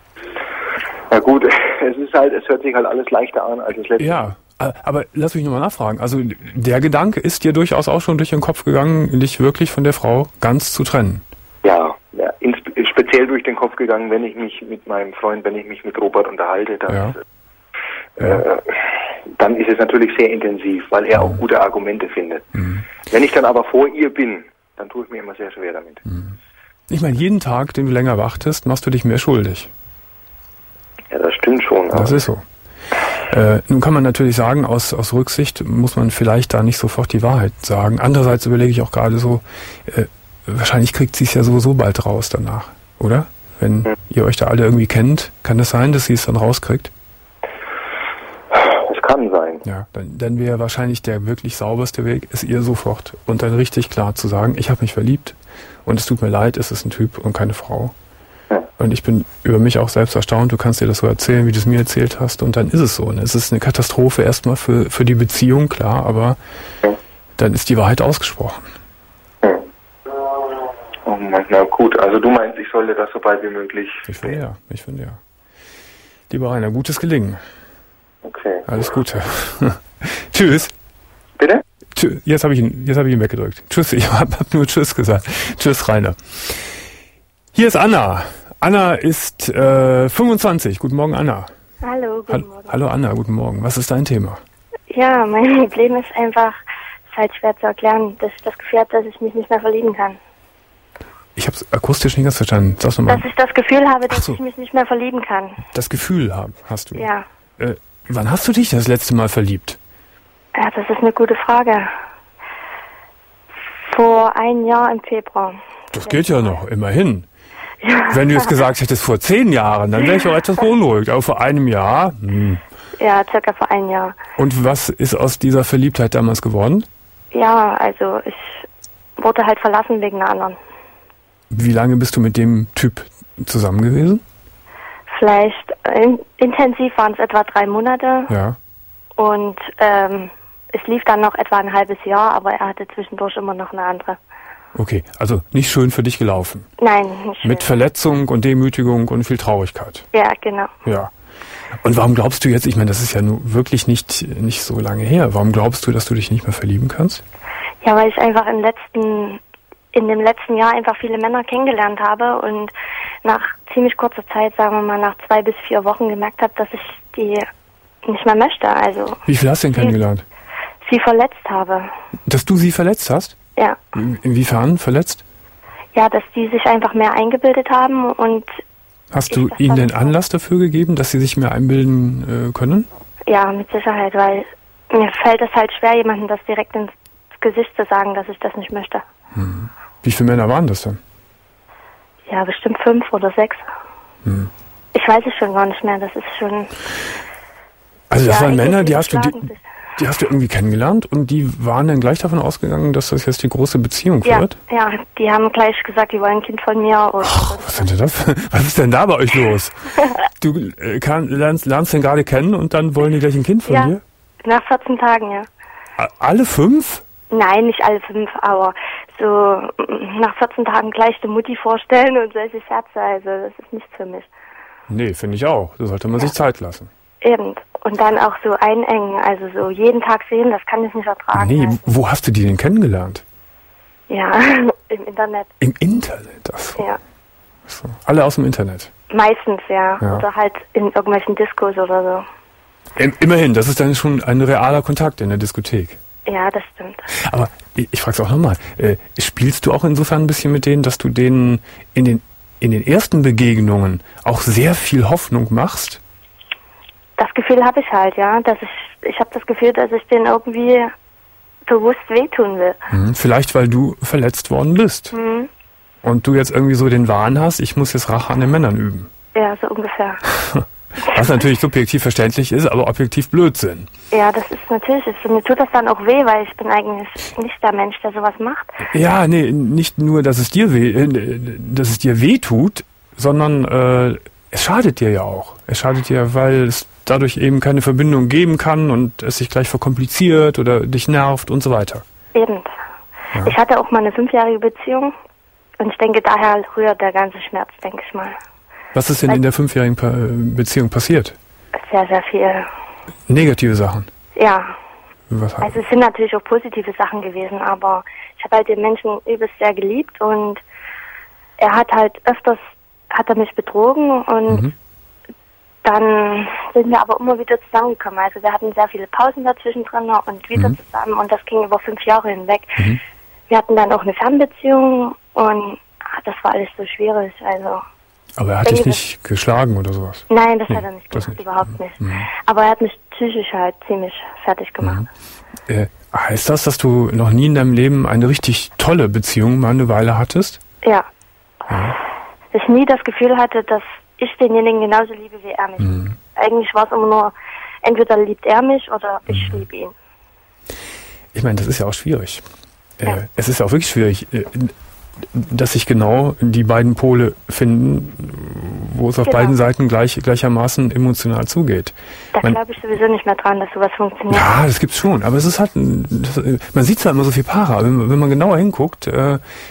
Na gut, es ist halt, es hört sich halt alles leichter an als es letzte. Ja, aber lass mich nochmal nachfragen. Also der Gedanke ist dir durchaus auch schon durch den Kopf gegangen, dich wirklich von der Frau ganz zu trennen? Ja, ja ins, speziell durch den Kopf gegangen, wenn ich mich mit meinem Freund, wenn ich mich mit Robert unterhalte, dann, ja. Äh, ja. dann ist es natürlich sehr intensiv, weil er auch gute Argumente findet. Mhm. Wenn ich dann aber vor ihr bin, dann tue ich mir immer sehr schwer damit. Mhm. Ich meine, jeden Tag, den du länger wartest, machst du dich mehr schuldig. Ja, das stimmt schon. Das ist so. Äh, nun kann man natürlich sagen, aus, aus Rücksicht muss man vielleicht da nicht sofort die Wahrheit sagen. Andererseits überlege ich auch gerade so, äh, wahrscheinlich kriegt sie es ja sowieso bald raus danach, oder? Wenn hm. ihr euch da alle irgendwie kennt, kann das sein, dass sie es dann rauskriegt? Es kann sein. Ja, dann, dann wäre wahrscheinlich der wirklich sauberste Weg, es ihr sofort und dann richtig klar zu sagen, ich habe mich verliebt und es tut mir leid, es ist ein Typ und keine Frau. Ja. Und ich bin über mich auch selbst erstaunt, du kannst dir das so erzählen, wie du es mir erzählt hast und dann ist es so. Und es ist eine Katastrophe erstmal für, für die Beziehung, klar, aber ja. dann ist die Wahrheit ausgesprochen. Oh Mann, na gut, also du meinst, ich sollte das so bald wie möglich... Ich finde ja, ich finde ja. Lieber Rainer, gutes Gelingen. Okay. Alles Gute. Tschüss. Bitte? Tschüss. Jetzt habe ich ihn, jetzt habe ich ihn weggedrückt. Tschüss, ich habe hab nur Tschüss gesagt. Tschüss, Rainer. Hier ist Anna. Anna ist äh, fünfundzwanzig. Guten Morgen, Anna. Hallo, guten Hall- Morgen. Hallo Anna, guten Morgen. Was ist dein Thema? Ja, mein Problem ist einfach, es ist halt schwer zu erklären, dass ich das Gefühl habe, dass ich mich nicht mehr verlieben kann. Ich habe es akustisch nicht ganz verstanden. Sag's nochmal. Dass ich das Gefühl habe, dass Ach so. ich mich nicht mehr verlieben kann. Das Gefühl haben, hast du. Ja. Äh, wann hast du dich das letzte Mal verliebt? Ja, das ist eine gute Frage. Vor einem Jahr im Februar. Das geht ja noch, immerhin. Ja. Wenn du jetzt gesagt hättest vor zehn Jahren, dann wäre ich auch etwas beunruhigt. Aber vor einem Jahr? Hm. Ja, circa vor einem Jahr. Und was ist aus dieser Verliebtheit damals geworden? Ja, also ich wurde halt verlassen wegen einer anderen. Wie lange bist du mit dem Typ zusammen gewesen? Vielleicht in, intensiv waren es etwa drei Monate. Ja. Und ähm, es lief dann noch etwa ein halbes Jahr, aber er hatte zwischendurch immer noch eine andere. Okay, also nicht schön für dich gelaufen. Nein, nicht schön. Mit Verletzung und Demütigung und viel Traurigkeit. Ja, genau. Ja. Und warum glaubst du jetzt, ich meine, das ist ja nun wirklich nicht, nicht so lange her, warum glaubst du, dass du dich nicht mehr verlieben kannst? Ja, weil ich einfach im letzten, in dem letzten Jahr einfach viele Männer kennengelernt habe und nach ziemlich kurzer Zeit, sagen wir mal nach zwei bis vier Wochen gemerkt habe, dass ich die nicht mehr möchte. Also Wie viel hast du denn sie, kennengelernt? sie verletzt habe. Dass du sie verletzt hast? Ja. Inwiefern verletzt? Ja, dass die sich einfach mehr eingebildet haben und Hast ich du das ihnen dann den so- Anlass dafür gegeben, dass sie sich mehr einbilden äh, können? ja, mit Sicherheit, weil mir fällt es halt schwer, jemandem das direkt ins Gesicht zu sagen, dass ich das nicht möchte. Hm. Wie viele Männer waren das denn? Ja, bestimmt fünf oder sechs. Hm. Ich weiß es schon gar nicht mehr, das ist schon... Also das ja, waren ich- Männer, ich die hast du, die, schlagen sich. die hast du irgendwie kennengelernt und die waren dann gleich davon ausgegangen, dass das jetzt die große Beziehung Ja, wird? ja, die haben gleich gesagt, die wollen ein Kind von mir. Und Was ist denn das? Was ist denn da bei euch los? Du äh, kann, lernst, lernst den gerade kennen und dann wollen die gleich ein Kind von ja, dir? nach vierzehn Tagen, ja. A- Alle fünf? Nein, nicht alle fünf, aber so mm, nach vierzehn Tagen gleich die Mutti vorstellen und solche Scherze, also das ist nichts für mich. Nee, finde ich auch. Da sollte man sich Zeit lassen. Eben. Und dann auch so einengen, also so jeden Tag sehen, das kann ich nicht ertragen. Nee, also. wo hast du die denn kennengelernt? Ja, im Internet, Im Internet. Ach so. ja. So. Alle aus dem Internet. Meistens, ja. Ja. Oder halt in irgendwelchen Diskos oder so. Im, immerhin, das ist dann schon ein realer Kontakt in der Diskothek. Ja, das stimmt. Aber ich, ich frage es auch nochmal, äh, spielst du auch insofern ein bisschen mit denen, dass du denen in den, in den ersten Begegnungen auch sehr viel Hoffnung machst? Das Gefühl habe ich halt, ja, dass ich, ich habe das Gefühl, dass ich denen irgendwie bewusst wehtun will. Hm, vielleicht, weil du verletzt worden bist. Mhm. Und du jetzt irgendwie so den Wahn hast, ich muss jetzt Rache an den Männern üben. Ja, so ungefähr. Was natürlich subjektiv verständlich ist, aber objektiv Blödsinn. Ja, das ist natürlich, ist, mir tut das dann auch weh, weil ich bin eigentlich nicht der Mensch, der sowas macht. Ja, nee, nicht nur, dass es dir weh, äh, dass es dir weh tut, sondern äh, es schadet dir ja auch. Es schadet dir, weil es dadurch eben keine Verbindung geben kann und es sich gleich verkompliziert oder dich nervt und so weiter. Eben. Ja. Ich hatte auch mal eine fünfjährige Beziehung und ich denke, daher rührt der ganze Schmerz, denke ich mal. Was ist denn in der fünfjährigen Pa- Beziehung passiert? Sehr, sehr viel. Negative Sachen. Ja, Was, also es sind natürlich auch positive Sachen gewesen, aber ich habe halt den Menschen übelst sehr geliebt und er hat halt öfters, hat er mich betrogen und Mhm. dann sind wir aber immer wieder zusammengekommen. Also wir hatten sehr viele Pausen dazwischen drin und wieder Mhm. zusammen und das ging über fünf Jahre hinweg. Mhm. Wir hatten dann auch eine Fernbeziehung und ah, das war alles so schwierig. Also aber er hat dich nicht geschlagen oder sowas? nein, das Nee, hat er nicht das gemacht, nicht. überhaupt nicht. Mhm. Aber er hat mich psychisch halt ziemlich fertig gemacht. Äh, heißt das, dass du noch nie in deinem Leben eine richtig tolle Beziehung mal eine Weile hattest? Ja. Ja. Ich nie das Gefühl hatte, dass ich denjenigen genauso liebe wie er mich. Mhm. Eigentlich war es immer nur, entweder liebt er mich oder ich Mhm. liebe ihn. Ich meine, das ist ja auch schwierig. Ja. Äh, es ist ja auch wirklich schwierig, äh, dass sich genau die beiden Pole finden, wo es auf Genau. beiden Seiten gleich, gleichermaßen emotional zugeht. Da Man- glaube ich sowieso nicht mehr dran, dass sowas funktioniert. Ja, das gibt's schon, aber es ist halt, ein- das, äh, man sieht zwar immer so viele Paare, aber wenn, wenn man genauer hinguckt, äh,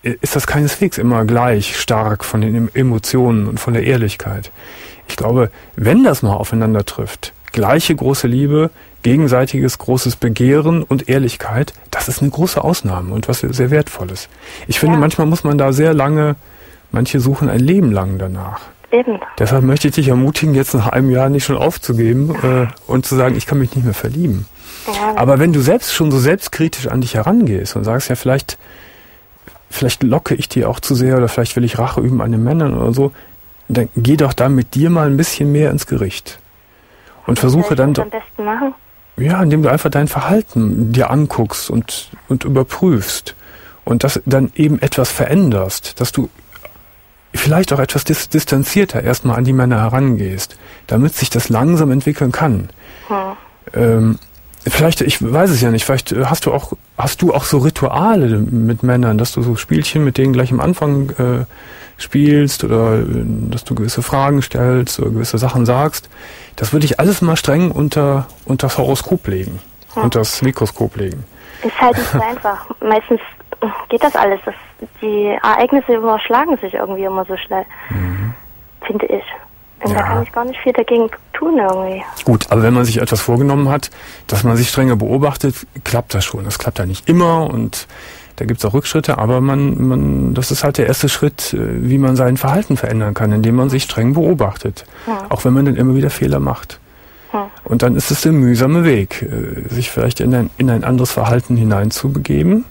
ist das keineswegs immer gleich stark von den Emotionen und von der Ehrlichkeit. Ich glaube, wenn das mal aufeinander trifft, gleiche große Liebe, gegenseitiges großes Begehren und Ehrlichkeit, das ist eine große Ausnahme und was sehr Wertvolles. Ich finde, ja. manchmal muss man da sehr lange, manche suchen ein Leben lang danach. Eben. Deshalb möchte ich dich ermutigen, jetzt nach einem Jahr nicht schon aufzugeben äh, und zu sagen, ich kann mich nicht mehr verlieben. Ja. Aber wenn du selbst schon so selbstkritisch an dich herangehst und sagst, ja, vielleicht, vielleicht locke ich die auch zu sehr oder vielleicht will ich Rache üben an den Männern oder so, dann geh doch da mit dir mal ein bisschen mehr ins Gericht. Und versuche dann... Was soll ich das am besten machen? Ja, indem du einfach dein Verhalten dir anguckst und, und überprüfst und das dann eben etwas veränderst, dass du vielleicht auch etwas dis- distanzierter erstmal an die Männer herangehst, damit sich das langsam entwickeln kann. Hm. Ähm, vielleicht, ich weiß es ja nicht, vielleicht hast du auch, hast du auch so Rituale mit Männern, dass du so Spielchen mit denen gleich am Anfang äh, spielst oder dass du gewisse Fragen stellst oder gewisse Sachen sagst. Das würde ich alles mal streng unter, unter das Horoskop legen, hm. unter das Mikroskop legen. Ist halt nicht so einfach. Meistens geht das alles. Das, die Ereignisse überschlagen sich irgendwie immer so schnell, mhm. finde ich. Und ja. da kann ich gar nicht viel dagegen tun irgendwie. Gut, aber wenn man sich etwas vorgenommen hat, dass man sich strenger beobachtet, klappt das schon. Das klappt ja nicht immer und da gibt es auch Rückschritte, aber man, man, das ist halt der erste Schritt, wie man sein Verhalten verändern kann, indem man sich streng beobachtet. Ja. Auch wenn man dann immer wieder Fehler macht. Ja. Und dann ist es der mühsame Weg, sich vielleicht in ein, in ein anderes Verhalten hineinzubegeben.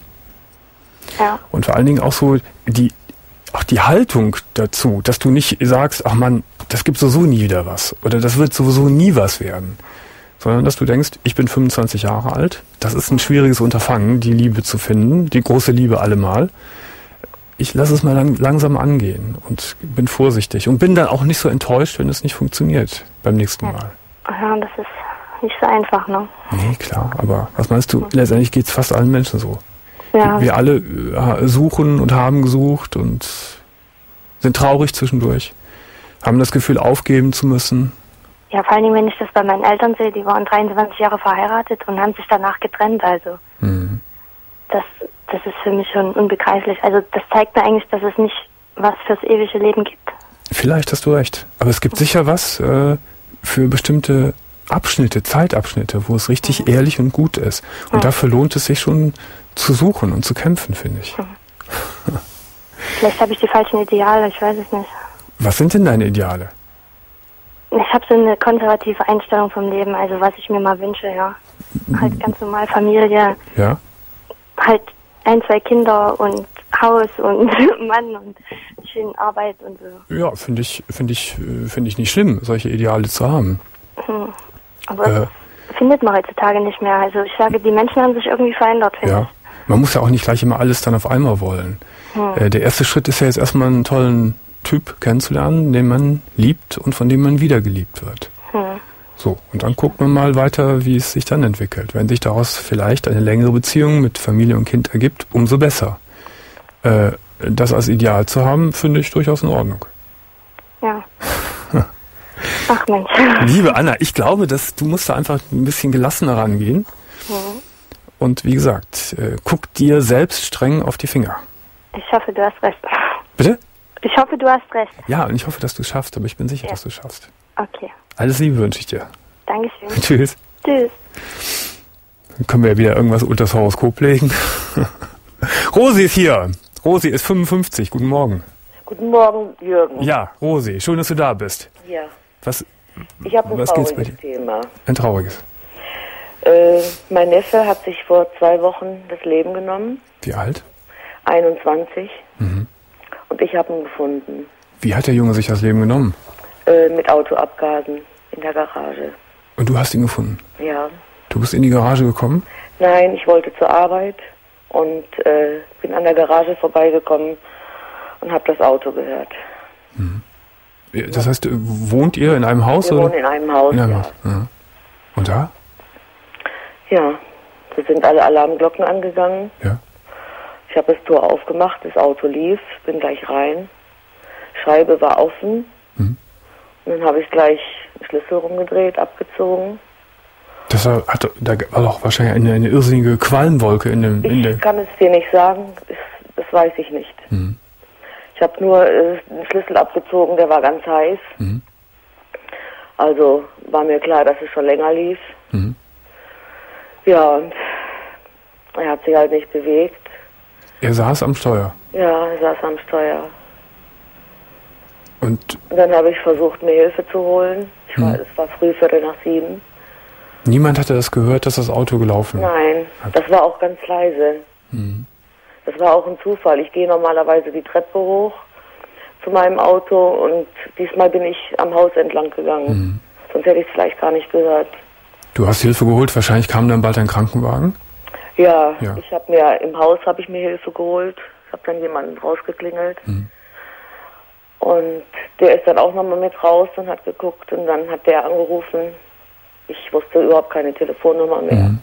Ja. Und vor allen Dingen auch so die, auch die Haltung dazu, dass du nicht sagst, ach Mann, das gibt sowieso nie wieder was. Oder das wird sowieso nie was werden. Sondern dass du denkst, ich bin fünfundzwanzig Jahre alt, das ist ein schwieriges Unterfangen, die Liebe zu finden, die große Liebe allemal. Ich lasse es mal lang, langsam angehen und bin vorsichtig und bin dann auch nicht so enttäuscht, wenn es nicht funktioniert beim nächsten Mal. Ja, das ist nicht so einfach, ne? Nee, klar, aber was meinst du, letztendlich geht es fast allen Menschen so. Ja. Wir alle suchen und haben gesucht und sind traurig zwischendurch, haben das Gefühl, aufgeben zu müssen. Ja, vor allem, wenn ich das bei meinen Eltern sehe, die waren dreiundzwanzig Jahre verheiratet und haben sich danach getrennt, also mhm. das, das ist für mich schon unbegreiflich. Also das zeigt mir eigentlich, dass es nicht was fürs ewige Leben gibt. Vielleicht hast du recht, aber es gibt sicher was äh, für bestimmte Abschnitte, Zeitabschnitte, wo es richtig mhm. ehrlich und gut ist. Und mhm. dafür lohnt es sich schon zu suchen und zu kämpfen, finde ich. Mhm. Vielleicht habe ich die falschen Ideale, ich weiß es nicht. Was sind denn deine Ideale? Ich habe so eine konservative Einstellung vom Leben, also was ich mir mal wünsche, ja. Halt ganz normal Familie. Ja. Halt ein, zwei Kinder und Haus und Mann und schöne Arbeit und so. Ja, finde ich, finde ich, finde ich nicht schlimm, solche Ideale zu haben. Hm. Aber äh, das findet man heutzutage nicht mehr. Also ich sage, die Menschen haben sich irgendwie verändert, finde ja. ich. Man muss ja auch nicht gleich immer alles dann auf einmal wollen. Hm. Äh, der erste Schritt ist ja jetzt erstmal einen tollen Typ kennenzulernen, den man liebt und von dem man wieder geliebt wird. Hm. So, und dann guckt man mal weiter, wie es sich dann entwickelt. Wenn sich daraus vielleicht eine längere Beziehung mit Familie und Kind ergibt, umso besser. Äh, das als Ideal zu haben, finde ich durchaus in Ordnung. Ja. Ach Mensch. Liebe Anna, ich glaube, dass du musst da einfach ein bisschen gelassener rangehen. Hm. Und wie gesagt, äh, guck dir selbst streng auf die Finger. Ich hoffe, du hast recht. Bitte? Ich hoffe, du hast recht. Ja, und ich hoffe, dass du es schaffst, aber ich bin sicher, ja. dass du es schaffst. Okay. Alles Liebe wünsche ich dir. Dankeschön. Tschüss. Tschüss. Dann können wir ja wieder irgendwas unter das Horoskop legen. Rosi ist hier. Rosi ist fünfundfünfzig. Guten Morgen. Guten Morgen, Jürgen. Ja, Rosi, schön, dass du da bist. Ja. Was, ich habe ein was trauriges geht's bei dir? Thema. Ein trauriges. Äh, mein Neffe hat sich vor zwei Wochen das Leben genommen. Wie alt? einundzwanzig. Mhm. Und ich habe ihn gefunden. Wie hat der Junge sich das Leben genommen? Äh, mit Autoabgasen in der Garage. Und du hast ihn gefunden? Ja. Du bist in die Garage gekommen? Nein, ich wollte zur Arbeit und äh, bin an der Garage vorbeigekommen und habe das Auto gehört. Mhm. Das heißt, wohnt ihr in einem Haus? Wir oder? wohnen in einem Haus, in einem ja. Haus. Ja. Und da? Ja, da sind alle Alarmglocken angegangen. Ja. Ich habe das Tor aufgemacht, das Auto lief, bin gleich rein. Scheibe war offen. Mhm. Und dann habe ich gleich den Schlüssel rumgedreht, abgezogen. Das war, hat, da war doch wahrscheinlich eine, eine irrsinnige Qualmwolke in dem... In ich der kann es dir nicht sagen. Es, das weiß ich nicht. Mhm. Ich habe nur äh, den Schlüssel abgezogen, der war ganz heiß. Mhm. Also war mir klar, dass es schon länger lief. Mhm. Ja, und er hat sich halt nicht bewegt. Er saß am Steuer? Ja, er saß am Steuer. Und, und dann habe ich versucht, mir Hilfe zu holen. Ich war, mhm. Es war früh, Viertel nach sieben. Niemand hatte das gehört, dass das Auto gelaufen Nein, hat? Das war auch ganz leise. Mhm. Das war auch ein Zufall. Ich gehe normalerweise die Treppe hoch zu meinem Auto und diesmal bin ich am Haus entlang gegangen. Mhm. Sonst hätte ich es vielleicht gar nicht gehört. Du hast Hilfe geholt, wahrscheinlich kam dann bald ein Krankenwagen? Ja, ja. ich habe mir im Haus habe ich mir Hilfe geholt. Ich habe dann jemanden rausgeklingelt. Mhm. Und der ist dann auch nochmal mit raus und hat geguckt und dann hat der angerufen. Ich wusste überhaupt keine Telefonnummer mehr. Mhm.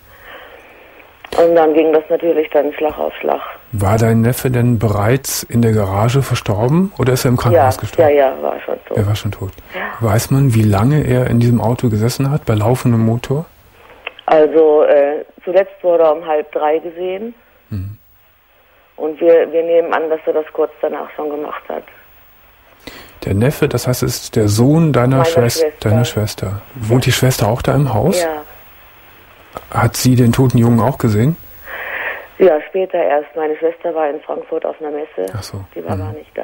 Und dann ging das natürlich dann Schlag auf Schlag. War dein Neffe denn bereits in der Garage verstorben oder ist er im Krankenhaus ja, gestorben? Ja, ja, war schon tot. Er war schon tot. Ja. Weiß man, wie lange er in diesem Auto gesessen hat, bei laufendem Motor? Also äh, zuletzt wurde er um halb drei gesehen. Mhm. Und wir, wir nehmen an, dass er das kurz danach schon gemacht hat. Der Neffe, das heißt, es ist der Sohn deiner, Schwester, Schwester. deiner Schwester. Wohnt die Schwester auch da im Haus? Ja. Hat sie den toten Jungen auch gesehen? Ja, später erst. Meine Schwester war in Frankfurt auf einer Messe. Ach so. Die war mhm. gar nicht da.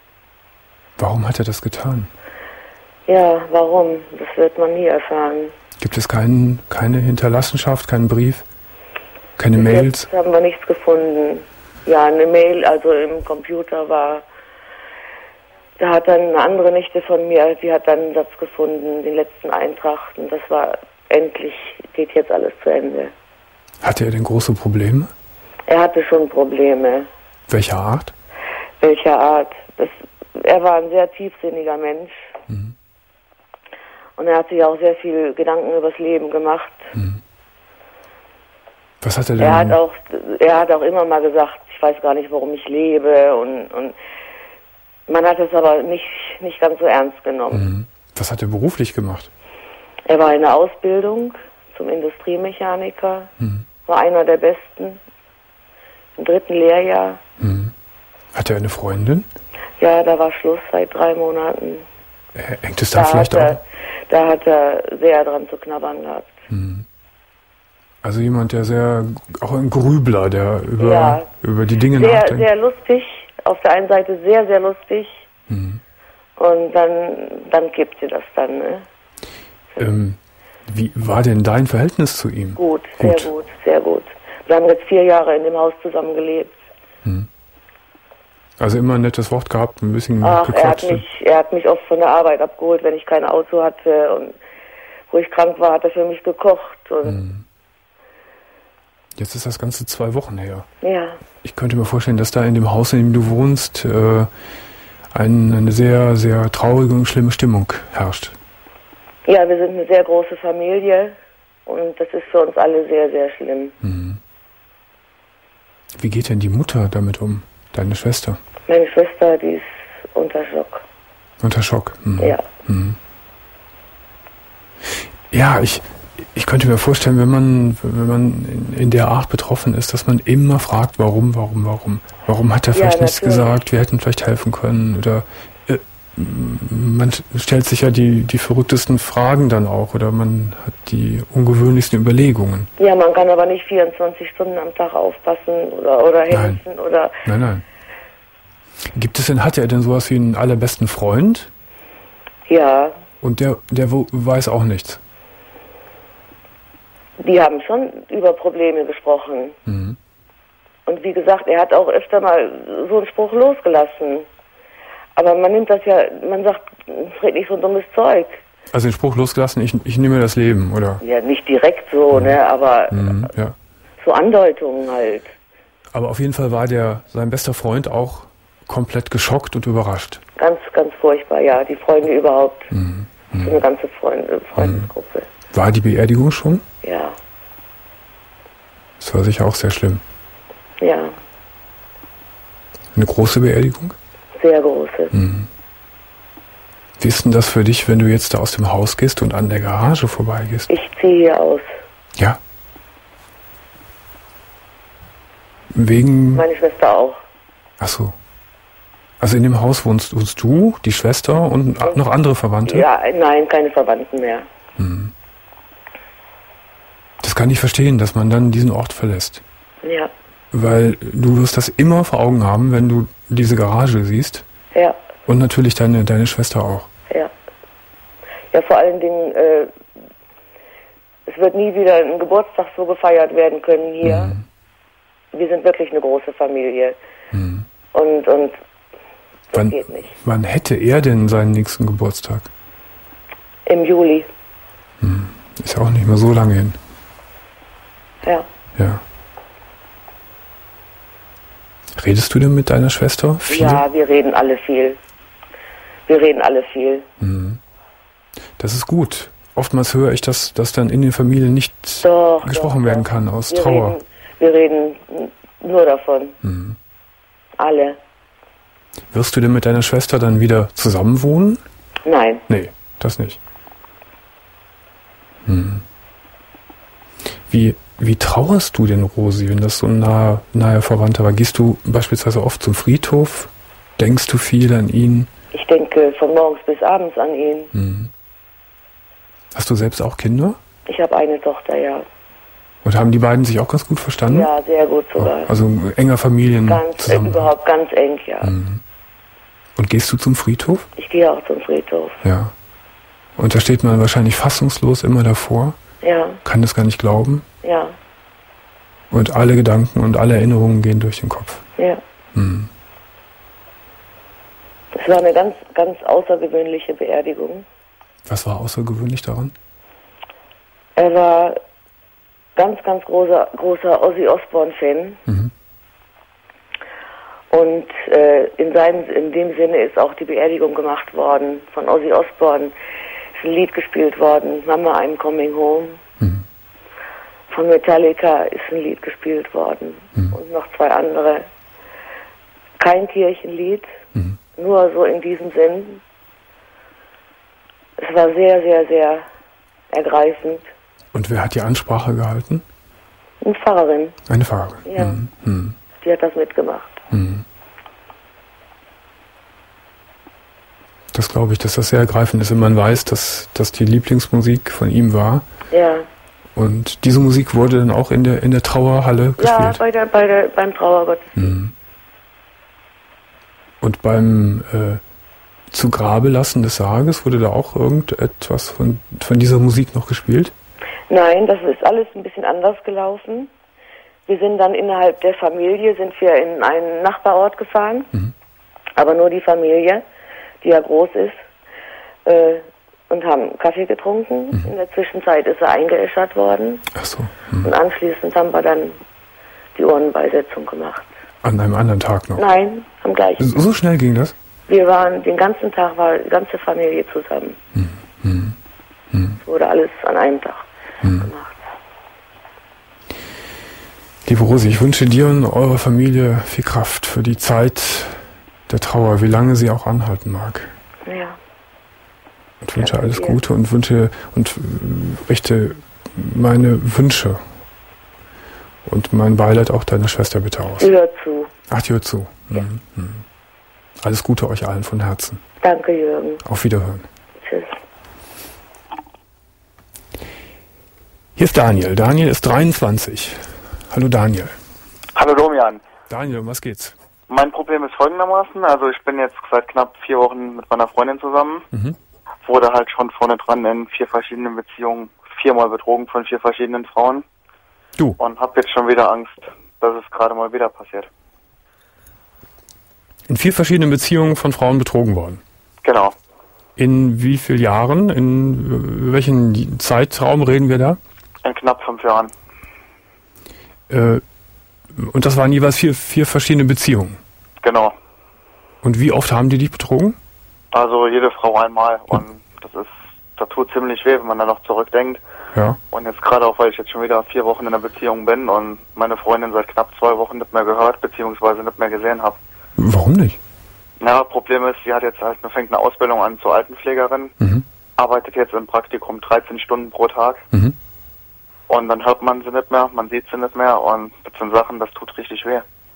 Warum hat er das getan? Ja, warum? Das wird man nie erfahren. Gibt es keinen, keine Hinterlassenschaft, keinen Brief? Keine Bis Mails? Jetzt haben wir nichts gefunden. Ja, eine Mail, also im Computer war... Da hat dann eine andere Nichte von mir, die hat dann einen Satz gefunden, den letzten Eintrag. Und das war, endlich geht jetzt alles zu Ende. Hatte er denn große Probleme? Er hatte schon Probleme. Welcher Art? Welcher Art? Das, er war ein sehr tiefsinniger Mensch. Mhm. Und er hat sich auch sehr viel Gedanken über das Leben gemacht. Mhm. Was hat er denn? Er hat auch, er hat auch immer mal gesagt, ich weiß gar nicht, warum ich lebe. Und, und man hat es aber nicht, nicht ganz so ernst genommen. Mhm. Was hat er beruflich gemacht? Er war in der Ausbildung zum Industriemechaniker, mhm. war einer der Besten im dritten Lehrjahr. Mhm. Hat er eine Freundin? Ja, da war Schluss seit drei Monaten. Äh, hängt es da, da vielleicht er, auch? Da hat er sehr dran zu knabbern gehabt. Mhm. Also jemand, der sehr, auch ein Grübler, der über, ja. über die Dinge sehr, nachdenkt. Sehr lustig, auf der einen Seite sehr, sehr lustig. Mhm. Und dann, dann kippte das dann, ne? Ähm, wie war denn dein Verhältnis zu ihm? Gut, sehr gut, gut sehr gut. Wir haben jetzt vier Jahre in dem Haus zusammen gelebt. Mhm. Also immer ein nettes Wort gehabt, ein bisschen Ach, gequatscht. Er hat, mich, er hat mich oft von der Arbeit abgeholt, wenn ich kein Auto hatte. Und wo ich krank war, hat er für mich gekocht. Und mhm. Jetzt ist das Ganze zwei Wochen her. Ja. Ich könnte mir vorstellen, dass da in dem Haus, in dem du wohnst, äh, ein, eine sehr, sehr traurige und schlimme Stimmung herrscht. Ja, wir sind eine sehr große Familie und das ist für uns alle sehr, sehr schlimm. Mhm. Wie geht denn die Mutter damit um, deine Schwester? Meine Schwester, die ist unter Schock. Unter Schock? Mhm. Ja. Mhm. Ja, ich... Ich könnte mir vorstellen, wenn man, wenn man in der Art betroffen ist, dass man immer fragt, warum, warum, warum. Warum hat er vielleicht ja, nichts gesagt, wir hätten vielleicht helfen können. Oder äh, man stellt sich ja die, die verrücktesten Fragen dann auch oder man hat die ungewöhnlichsten Überlegungen. Ja, man kann aber nicht vierundzwanzig Stunden am Tag aufpassen oder, oder helfen. Nein. Oder nein, nein. Gibt es denn, hatte er denn sowas wie einen allerbesten Freund? Ja. Und der, der weiß auch nichts? Die haben schon über Probleme gesprochen. Mhm. Und wie gesagt, er hat auch öfter mal so einen Spruch losgelassen. Aber man nimmt das ja, man sagt, red nicht so dummes Zeug. Also den Spruch losgelassen, ich, ich nehme das Leben, oder? Ja, nicht direkt so, mhm. ne, aber mhm, ja. so Andeutungen halt. Aber auf jeden Fall war der, sein bester Freund auch komplett geschockt und überrascht. Ganz, ganz furchtbar, ja. Die Freunde überhaupt. Mhm. Mhm. So eine ganze Freunde, Freundesgruppe. War die Beerdigung schon? Ja. Das war sicher auch sehr schlimm. Ja. Eine große Beerdigung? Sehr große. Mhm. Wie ist denn das für dich, wenn du jetzt da aus dem Haus gehst und an der Garage vorbeigehst? Ich ziehe hier aus. Ja. Wegen... Meine Schwester auch. Ach so. Also in dem Haus wohnst, wohnst du, die Schwester und und noch andere Verwandte? Ja, nein, keine Verwandten mehr. Hm. Das kann ich verstehen, dass man dann diesen Ort verlässt. Ja. Weil du wirst das immer vor Augen haben, wenn du diese Garage siehst. Ja. Und natürlich deine, deine Schwester auch. Ja. Ja, vor allen Dingen, äh, es wird nie wieder ein Geburtstag so gefeiert werden können hier. Mhm. Wir sind wirklich eine große Familie. Mhm. Und, und das wann, geht nicht. Wann hätte er denn seinen nächsten Geburtstag? Im Juli. Mhm. Ist ja auch nicht mehr so lange hin. Ja. Ja. Redest du denn mit deiner Schwester viel? Ja, wir reden alle viel. Wir reden alle viel. Mhm. Das ist gut. Oftmals höre ich, dass, dass dann in den Familien nicht doch, gesprochen doch, werden doch. kann aus wir Trauer. Reden, wir reden nur davon. Mhm. Alle. Wirst du denn mit deiner Schwester dann wieder zusammen wohnen? Nein. Nee, das nicht. Hm. Wie, wie trauerst du denn, Rosi, wenn das so ein nahe, nahe Verwandter war? Gehst du beispielsweise oft zum Friedhof? Denkst du viel an ihn? Ich denke von morgens bis abends an ihn. Hm. Hast du selbst auch Kinder? Ich habe eine Tochter, ja. Und haben die beiden sich auch ganz gut verstanden? Ja, sehr gut sogar. Also enger Familien ganz, äh, überhaupt ganz eng, ja. Mhm. Und gehst du zum Friedhof? Ich gehe auch zum Friedhof. Ja. Und da steht man wahrscheinlich fassungslos immer davor. Ja. Kann das gar nicht glauben. Ja. Und alle Gedanken und alle Erinnerungen gehen durch den Kopf. Ja. Mhm. Es war eine ganz, ganz außergewöhnliche Beerdigung. Was war außergewöhnlich daran? Er war ganz, ganz großer, großer Ozzy Osbourne-Fan. Mhm. Und äh, in, seinem, in dem Sinne ist auch die Beerdigung gemacht worden. Von Ozzy Osbourne ist ein Lied gespielt worden, Mama, I'm Coming Home. Mhm. Von Metallica ist ein Lied gespielt worden. Mhm. Und noch zwei andere. Kein Kirchenlied, mhm. nur so in diesem Sinn. Es war sehr, sehr, sehr ergreifend. Und wer hat die Ansprache gehalten? Eine Pfarrerin. Eine Pfarrerin? Ja. Mhm. Mhm. Die hat das mitgemacht. Mhm. Das glaube ich, dass das sehr ergreifend ist, wenn man weiß, dass das die Lieblingsmusik von ihm war. Ja. Und diese Musik wurde dann auch in der in der Trauerhalle gespielt? Ja, bei der, bei der, beim Trauergottesdienst. Mhm. Und beim äh, zu Grabe lassen des Sarges wurde da auch irgendetwas von, von dieser Musik noch gespielt? Nein, das ist alles ein bisschen anders gelaufen. Wir sind dann innerhalb der Familie, sind wir in einen Nachbarort gefahren, mhm. aber nur die Familie, die ja groß ist, äh, und haben Kaffee getrunken. Mhm. In der Zwischenzeit ist er eingeäschert worden. Ach so. Mhm. Und anschließend haben wir dann die Urnenbeisetzung gemacht. An einem anderen Tag noch? Nein, am gleichen Tag. So schnell ging das? Wir waren, den ganzen Tag war die ganze Familie zusammen. Mhm. Mhm. Mhm. Es wurde alles an einem Tag mhm. gemacht. Liebe Rosi, ich wünsche dir und eurer Familie viel Kraft für die Zeit der Trauer, wie lange sie auch anhalten mag. Ja. Und wünsche ja, alles Gute und wünsche und richte meine Wünsche und mein Beileid auch deiner Schwester bitte aus. Die hört zu. Ach, die hört zu. Ja. Mhm. Mhm. Alles Gute euch allen von Herzen. Danke, Jürgen. Auf Wiederhören. Tschüss. Hier ist Daniel. Daniel ist dreiundzwanzig. Hallo Daniel. Hallo Domian. Daniel, um was geht's? Mein Problem ist folgendermaßen, also ich bin jetzt seit knapp vier Wochen mit meiner Freundin zusammen, mhm. wurde halt schon vorne dran in vier verschiedenen Beziehungen, viermal betrogen von vier verschiedenen Frauen. Du? Und habe jetzt schon wieder Angst, dass es gerade mal wieder passiert. In vier verschiedenen Beziehungen von Frauen betrogen worden? Genau. In wie vielen Jahren? In welchen Zeitraum reden wir da? In knapp fünf Jahren. Äh, und das waren jeweils vier, vier verschiedene Beziehungen? Genau. Und wie oft haben die dich betrogen? Also jede Frau einmal. Und das ist, das tut ziemlich weh, wenn man da noch zurückdenkt. Ja. Und jetzt gerade auch, weil ich jetzt schon wieder vier Wochen in einer Beziehung bin und meine Freundin seit knapp zwei Wochen nicht mehr gehört, beziehungsweise nicht mehr gesehen habe. Warum nicht? Na, Problem ist, sie hat jetzt halt, fängt eine Ausbildung an zur Altenpflegerin, mhm. arbeitet jetzt im Praktikum dreizehn Stunden pro Tag. Mhm. Und dann hört man sie nicht mehr, man sieht sie nicht mehr und das sind Sachen, das tut richtig weh.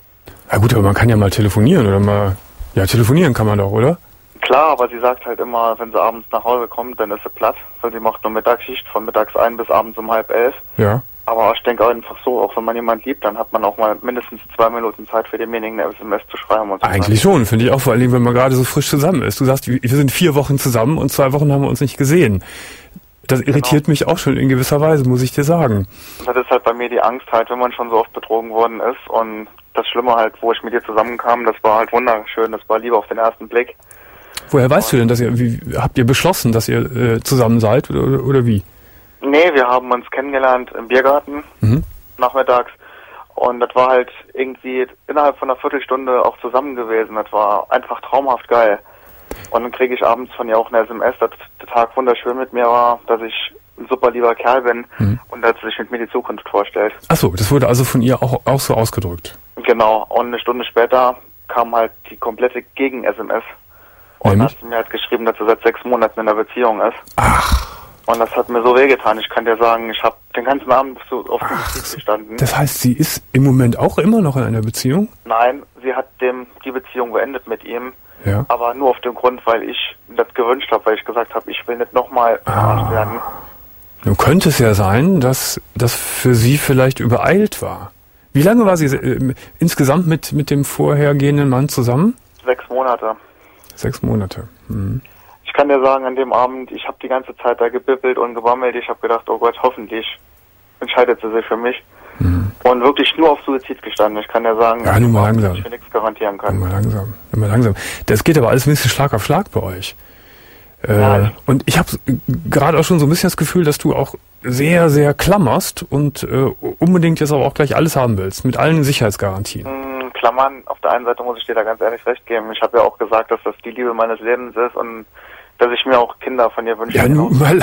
Ja gut, aber man kann ja mal telefonieren oder mal... Ja, telefonieren kann man doch, oder? Klar, aber sie sagt halt immer, wenn sie abends nach Hause kommt, dann ist sie platt, weil sie macht nur Mittagsschicht von mittags ein bis abends um halb elf. Ja. Aber ich denke einfach so, auch wenn man jemanden liebt, dann hat man auch mal mindestens zwei Minuten Zeit für denjenigen eine S M S zu schreiben. Und so Eigentlich schon, finde ich auch, vor allem, wenn man gerade so frisch zusammen ist. Du sagst, wir sind vier Wochen zusammen und zwei Wochen haben wir uns nicht gesehen. Das irritiert genau. mich auch schon in gewisser Weise, muss ich dir sagen. Das ist halt bei mir die Angst halt, wenn man schon so oft betrogen worden ist. Und das Schlimme halt, wo ich mit dir zusammenkam, das war halt wunderschön, das war Liebe auf den ersten Blick. Woher weißt und du denn, dass ihr, wie, habt ihr beschlossen, dass ihr äh, zusammen seid oder, oder wie? Nee, wir haben uns kennengelernt im Biergarten, mhm. nachmittags. Und das war halt irgendwie innerhalb von einer Viertelstunde auch zusammen gewesen. Das war einfach traumhaft geil. Und dann kriege ich abends von ihr auch eine S M S, dass der Tag wunderschön mit mir war, dass ich ein super lieber Kerl bin mhm. und dass sie sich mit mir die Zukunft vorstellt. Ach so, das wurde also von ihr auch, auch so ausgedrückt? Genau. Und eine Stunde später kam halt die komplette Gegen-S M S. Und Nämlich? hat sie mir halt geschrieben, dass sie seit sechs Monaten in einer Beziehung ist. Ach. Und das hat mir so wehgetan. Ich kann dir sagen, ich habe den ganzen Abend so auf dem Gesicht gestanden. Das heißt, sie ist im Moment auch immer noch in einer Beziehung? Nein, sie hat dem die Beziehung beendet mit ihm. Ja. Aber nur auf dem Grund, weil ich das gewünscht habe, weil ich gesagt habe, ich will nicht nochmal verarscht ah. werden. Nun könnte es ja sein, dass das für sie vielleicht übereilt war. Wie lange war sie äh, insgesamt mit, mit dem vorhergehenden Mann zusammen? Sechs Monate. Sechs Monate. Mhm. Ich kann dir sagen, an dem Abend, ich habe die ganze Zeit da gebibbelt und gewammelt. Ich habe gedacht, oh Gott, hoffentlich entscheidet sie sich für mich. Mhm. Und wirklich nur auf Suizid gestanden. Ich kann dir sagen, ja, nun mal langsam. Ich mir nichts garantieren kann. Nun mal langsam. Nun mal langsam. Das geht aber alles ein bisschen Schlag auf Schlag bei euch. Äh, ja. Und ich habe gerade auch schon so ein bisschen das Gefühl, dass du auch sehr, sehr klammerst und äh, unbedingt jetzt aber auch gleich alles haben willst, mit allen Sicherheitsgarantien. Mhm, Klammern, auf der einen Seite muss ich dir da ganz ehrlich recht geben. Ich habe ja auch gesagt, dass das die Liebe meines Lebens ist und dass ich mir auch Kinder von ihr wünsche. Ja, nun mal.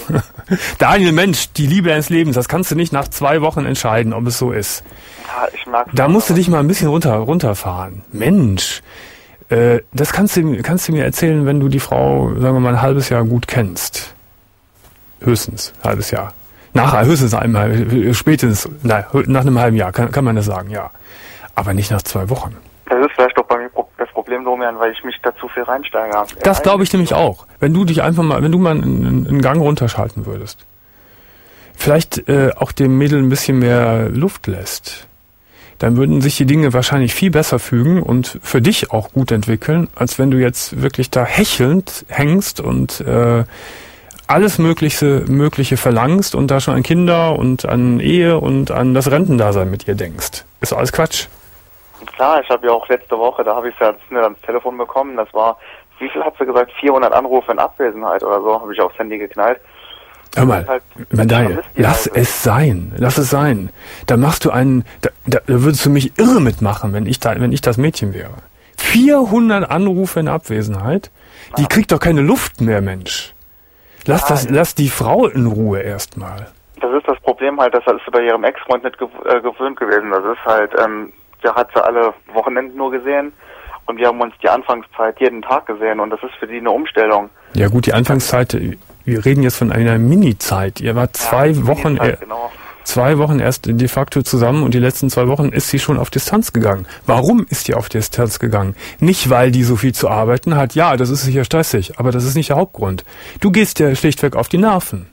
Daniel, Mensch, die Liebe deines Lebens, das kannst du nicht nach zwei Wochen entscheiden, ob es so ist. Ja, ich merke. Da musst du dich mal ein bisschen runter, runterfahren. Mensch, äh, das kannst du, kannst du mir erzählen, wenn du die Frau, sagen wir mal, ein halbes Jahr gut kennst. Höchstens, ein halbes Jahr. Nach, höchstens einmal, spätestens, nein, nach einem halben Jahr kann, kann man das sagen, ja. Aber nicht nach zwei Wochen. Das ist vielleicht doch bei mir das Problem, Domian, weil ich mich da zu viel reinsteige. Das glaube ich nämlich auch. Wenn du dich einfach mal, wenn du mal einen, einen Gang runterschalten würdest. Vielleicht äh, auch dem Mädel ein bisschen mehr Luft lässt. Dann würden sich die Dinge wahrscheinlich viel besser fügen und für dich auch gut entwickeln, als wenn du jetzt wirklich da hechelnd hängst und äh, alles Mögliche, Mögliche verlangst und da schon an Kinder und an Ehe und an das Rentendasein mit ihr denkst. Ist alles Quatsch. Klar, ich habe ja auch letzte Woche, da habe ich es ja schnell ans Telefon bekommen, das war, wie viel hat sie gesagt, vierhundert Anrufe in Abwesenheit oder so, habe ich aufs Handy geknallt. Hör mal, halt, Daniel, lass halt es sein, lass es sein. Da machst du einen, da, da würdest du mich irre mitmachen, wenn ich da, wenn ich das Mädchen wäre. vierhundert Anrufe in Abwesenheit, die ja. kriegt doch keine Luft mehr, Mensch. Lass ja, das, lass die Frau in Ruhe erstmal. Das ist das Problem halt, das ist bei ihrem Ex-Freund nicht gew- äh, gewöhnt gewesen. Das ist halt, ähm, der hat sie alle Wochenenden nur gesehen und wir haben uns die Anfangszeit jeden Tag gesehen und das ist für die eine Umstellung. Ja gut, die Anfangszeit, wir reden jetzt von einer Mini-Zeit. Ihr wart zwei ja, Wochen, er, genau. zwei Wochen erst de facto zusammen und die letzten zwei Wochen ist sie schon auf Distanz gegangen. Warum ist die auf Distanz gegangen? Nicht, weil die so viel zu arbeiten hat. Ja, das ist sicher stressig, aber das ist nicht der Hauptgrund. Du gehst ja schlichtweg auf die Nerven.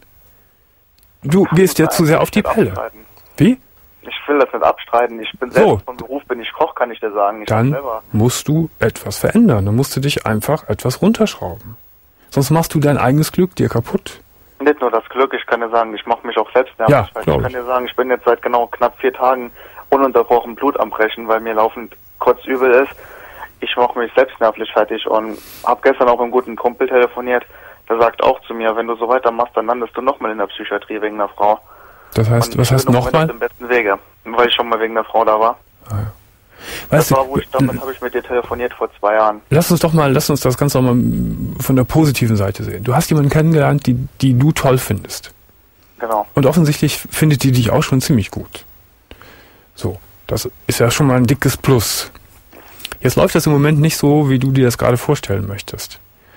Du Ach, gehst ja zu sehr auf die Pelle. Wie? Ich will das nicht abstreiten. Ich bin selbst so. Vom Beruf, bin ich Koch, kann ich dir sagen. Ich Dann musst du etwas verändern. Dann musst du dich einfach etwas runterschrauben. Sonst machst du dein eigenes Glück dir kaputt. Nicht nur das Glück, ich kann dir sagen, ich mache mich auch selbst nervös. Ja, ich kann dir sagen, ich bin jetzt seit genau knapp vier Tagen ununterbrochen Blut am Brechen, weil mir laufend kotzübel ist. Ich mache mich selbst nervlich fertig und habe gestern auch mit einem guten Kumpel telefoniert. Der sagt auch zu mir, wenn du so weitermachst, dann landest du nochmal in der Psychiatrie wegen einer Frau. Das heißt, was heißt nochmal? Im besten Wege, weil ich schon mal wegen der Frau da war. Ah, ja. Weißt das war, wo ich damals habe ich mit dir telefoniert vor zwei Jahren. Lass uns doch mal, lass uns das Ganze auch mal von der positiven Seite sehen. Du hast jemanden kennengelernt, die, die du toll findest. Genau. Und offensichtlich findet die dich auch schon ziemlich gut. So, das ist ja schon mal ein dickes Plus. Jetzt läuft das im Moment nicht so, wie du dir das gerade vorstellen möchtest.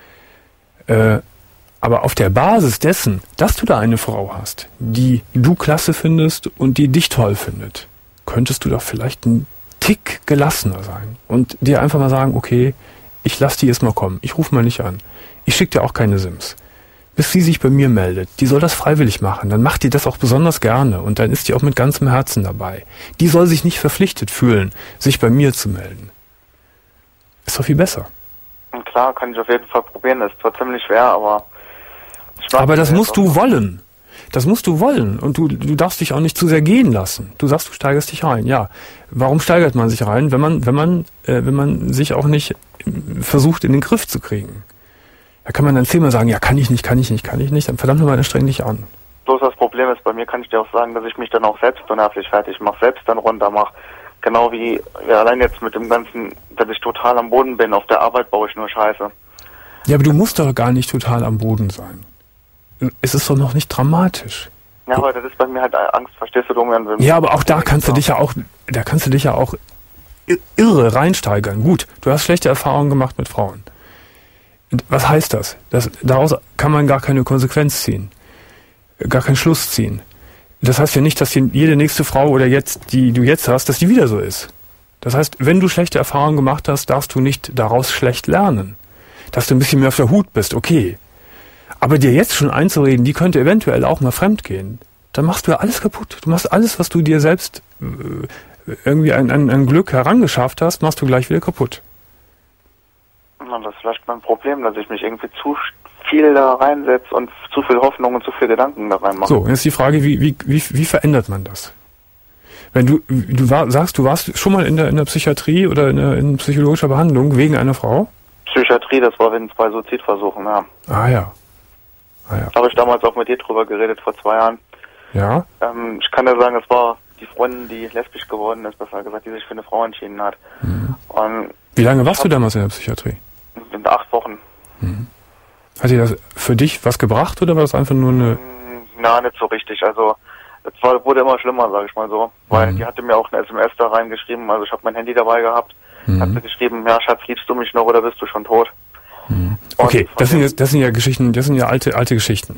Äh, aber auf der Basis dessen, dass du da eine Frau hast, die du klasse findest und die dich toll findet, könntest du doch vielleicht ein Tick gelassener sein und dir einfach mal sagen, okay, ich lass die jetzt mal kommen, ich rufe mal nicht an, ich schicke dir auch keine Sims. Bis sie sich bei mir meldet, die soll das freiwillig machen, dann macht die das auch besonders gerne und dann ist die auch mit ganzem Herzen dabei. Die soll sich nicht verpflichtet fühlen, sich bei mir zu melden. Ist doch viel besser. Und klar, kann ich auf jeden Fall probieren, das ist zwar ziemlich schwer, aber... Aber das musst du wollen. Das musst du wollen und du, du darfst dich auch nicht zu sehr gehen lassen. Du sagst, du steigerst dich rein. Ja, warum steigert man sich rein, wenn man, wenn man, äh, wenn man sich auch nicht versucht, in den Griff zu kriegen? Da kann man dann zehnmal sagen, ja, kann ich nicht, kann ich nicht, kann ich nicht. Dann verdammt nochmal, dann streng dich an. Bloß das Problem ist, bei mir kann ich dir auch sagen, dass ich mich dann auch selbst so nervlich fertig mache, selbst dann runter mache. Genau wie, ja, allein jetzt mit dem Ganzen, dass ich total am Boden bin. Auf der Arbeit baue ich nur Scheiße. Ja, aber du musst doch gar nicht total am Boden sein. Es ist doch noch nicht dramatisch. Ja, aber das ist bei mir halt Angst, verstehst du, Domian? Ja, aber auch da kannst du dich ja auch, da kannst du dich ja auch irre reinsteigern. Gut, du hast schlechte Erfahrungen gemacht mit Frauen. Was heißt das? das? Daraus kann man gar keine Konsequenz ziehen. Gar keinen Schluss ziehen. Das heißt ja nicht, dass die, jede nächste Frau oder jetzt, die du jetzt hast, dass die wieder so ist. Das heißt, wenn du schlechte Erfahrungen gemacht hast, darfst du nicht daraus schlecht lernen. Dass du ein bisschen mehr auf der Hut bist, okay. Aber dir jetzt schon einzureden, die könnte eventuell auch mal fremd gehen, dann machst du ja alles kaputt. Du machst alles, was du dir selbst äh, irgendwie ein, ein, ein Glück herangeschafft hast, machst du gleich wieder kaputt. Na, das ist vielleicht mein Problem, dass ich mich irgendwie zu viel da reinsetze und zu viel Hoffnung und zu viel Gedanken da reinmache. So, jetzt die Frage, wie, wie, wie, wie verändert man das? Wenn du, du war, sagst, du warst schon mal in der, in der Psychiatrie oder in, der, in psychologischer Behandlung wegen einer Frau? Psychiatrie, das war wegen zwei Suizidversuchen, ja. Ah ja. Ah, ja. Habe ich damals auch mit dir drüber geredet, vor zwei Jahren. Ja? Ähm, ich kann dir sagen, es war die Freundin, die lesbisch geworden ist, besser gesagt, die sich für eine Frau entschieden hat. Mhm. Und wie lange warst du damals in der Psychiatrie? In acht Wochen. Mhm. Hat dir das für dich was gebracht oder war das einfach nur eine... Na, nicht so richtig. Also es war, wurde immer schlimmer, sage ich mal so. Weil mhm. die hatte mir auch eine S M S da reingeschrieben, also ich habe mein Handy dabei gehabt. Mhm. Hat sie geschrieben, ja Schatz, liebst du mich noch oder bist du schon tot? Mhm. Okay, das sind, jetzt, das sind ja Geschichten, das sind ja alte, alte Geschichten.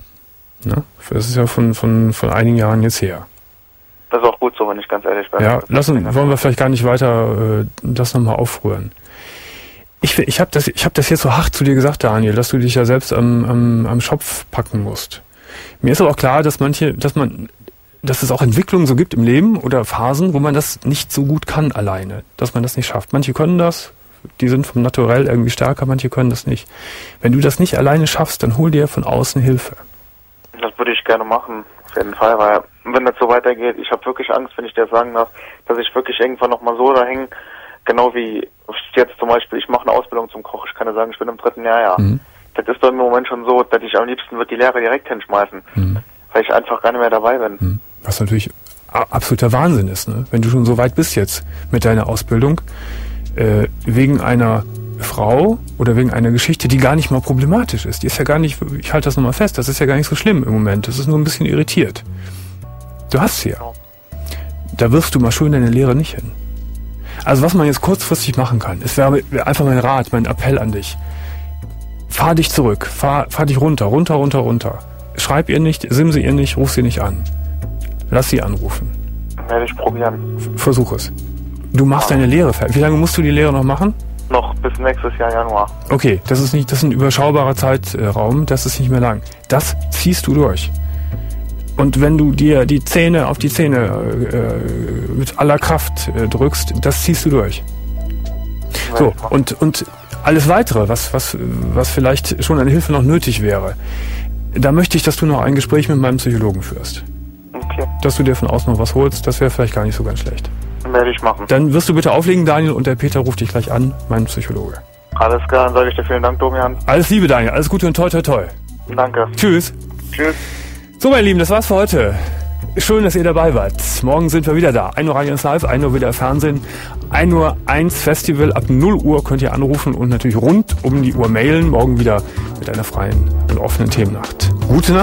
Ne? Das ist ja von, von, von einigen Jahren jetzt her. Das ist auch gut so, wenn ich ganz ehrlich bin. Ja, lassen, wollen wir vielleicht gar nicht weiter äh, das nochmal aufrühren. Ich, ich habe das, ich hab das jetzt so hart zu dir gesagt, Daniel, dass du dich ja selbst am, am, am Schopf packen musst. Mir ist aber auch klar, dass manche, dass man, dass es auch Entwicklungen so gibt im Leben oder Phasen, wo man das nicht so gut kann alleine, dass man das nicht schafft. Manche können das, die sind vom Naturell irgendwie stärker, manche können das nicht. Wenn du das nicht alleine schaffst, dann hol dir von außen Hilfe. Das würde ich gerne machen, auf jeden Fall, weil wenn das so weitergeht, ich habe wirklich Angst, wenn ich dir sagen darf, dass ich wirklich irgendwann nochmal so da hänge, genau wie jetzt zum Beispiel, ich mache eine Ausbildung zum Koch, ich kann ja sagen, ich bin im dritten Jahr, ja. Mhm. Das ist doch im Moment schon so, dass ich am liebsten würde die Lehre direkt hinschmeißen, mhm. weil ich einfach gar nicht mehr dabei bin. Mhm. Was natürlich absoluter Wahnsinn ist, ne? Wenn du schon so weit bist jetzt mit deiner Ausbildung, äh, wegen einer Frau oder wegen einer Geschichte, die gar nicht mal problematisch ist. Die ist ja gar nicht, ich halte das nochmal fest, das ist ja gar nicht so schlimm im Moment. Das ist nur ein bisschen irritiert. Du hast sie ja. Da wirfst du mal schön deine Lehre nicht hin. Also was man jetzt kurzfristig machen kann, es wäre einfach mein Rat, mein Appell an dich. Fahr dich zurück, fahr, fahr dich runter, runter, runter, runter. Schreib ihr nicht, simse ihr nicht, ruf sie nicht an. Lass sie anrufen. Werde ich probieren. Versuch es. Du machst ja. deine Lehre fertig. Wie lange musst du die Lehre noch machen? Noch bis nächstes Jahr Januar. Okay, das ist nicht, das ist ein überschaubarer Zeitraum, das ist nicht mehr lang. Das ziehst du durch. Und wenn du dir die Zähne auf die Zähne äh, mit aller Kraft äh, drückst, das ziehst du durch. Ja, so, und, und alles weitere, was, was, was vielleicht schon eine Hilfe noch nötig wäre, da möchte ich, dass du noch ein Gespräch mit meinem Psychologen führst. Okay. Dass du dir von außen noch was holst, das wäre vielleicht gar nicht so ganz schlecht. Werde ich machen. Dann wirst du bitte auflegen, Daniel, und der Peter ruft dich gleich an, mein Psychologe. Alles klar, dann sage ich dir vielen Dank, Domian. Alles Liebe, Daniel, alles Gute und toi, toi, toi. Danke. Tschüss. Tschüss. So, meine Lieben, das war's für heute. Schön, dass ihr dabei wart. Morgen sind wir wieder da. ein Uhr Radio eins Live, ein Uhr wieder Fernsehen, ein Uhr eins Festival. Ab null Uhr könnt ihr anrufen und natürlich rund um die Uhr mailen. Morgen wieder mit einer freien und offenen Themennacht. Gute Nacht.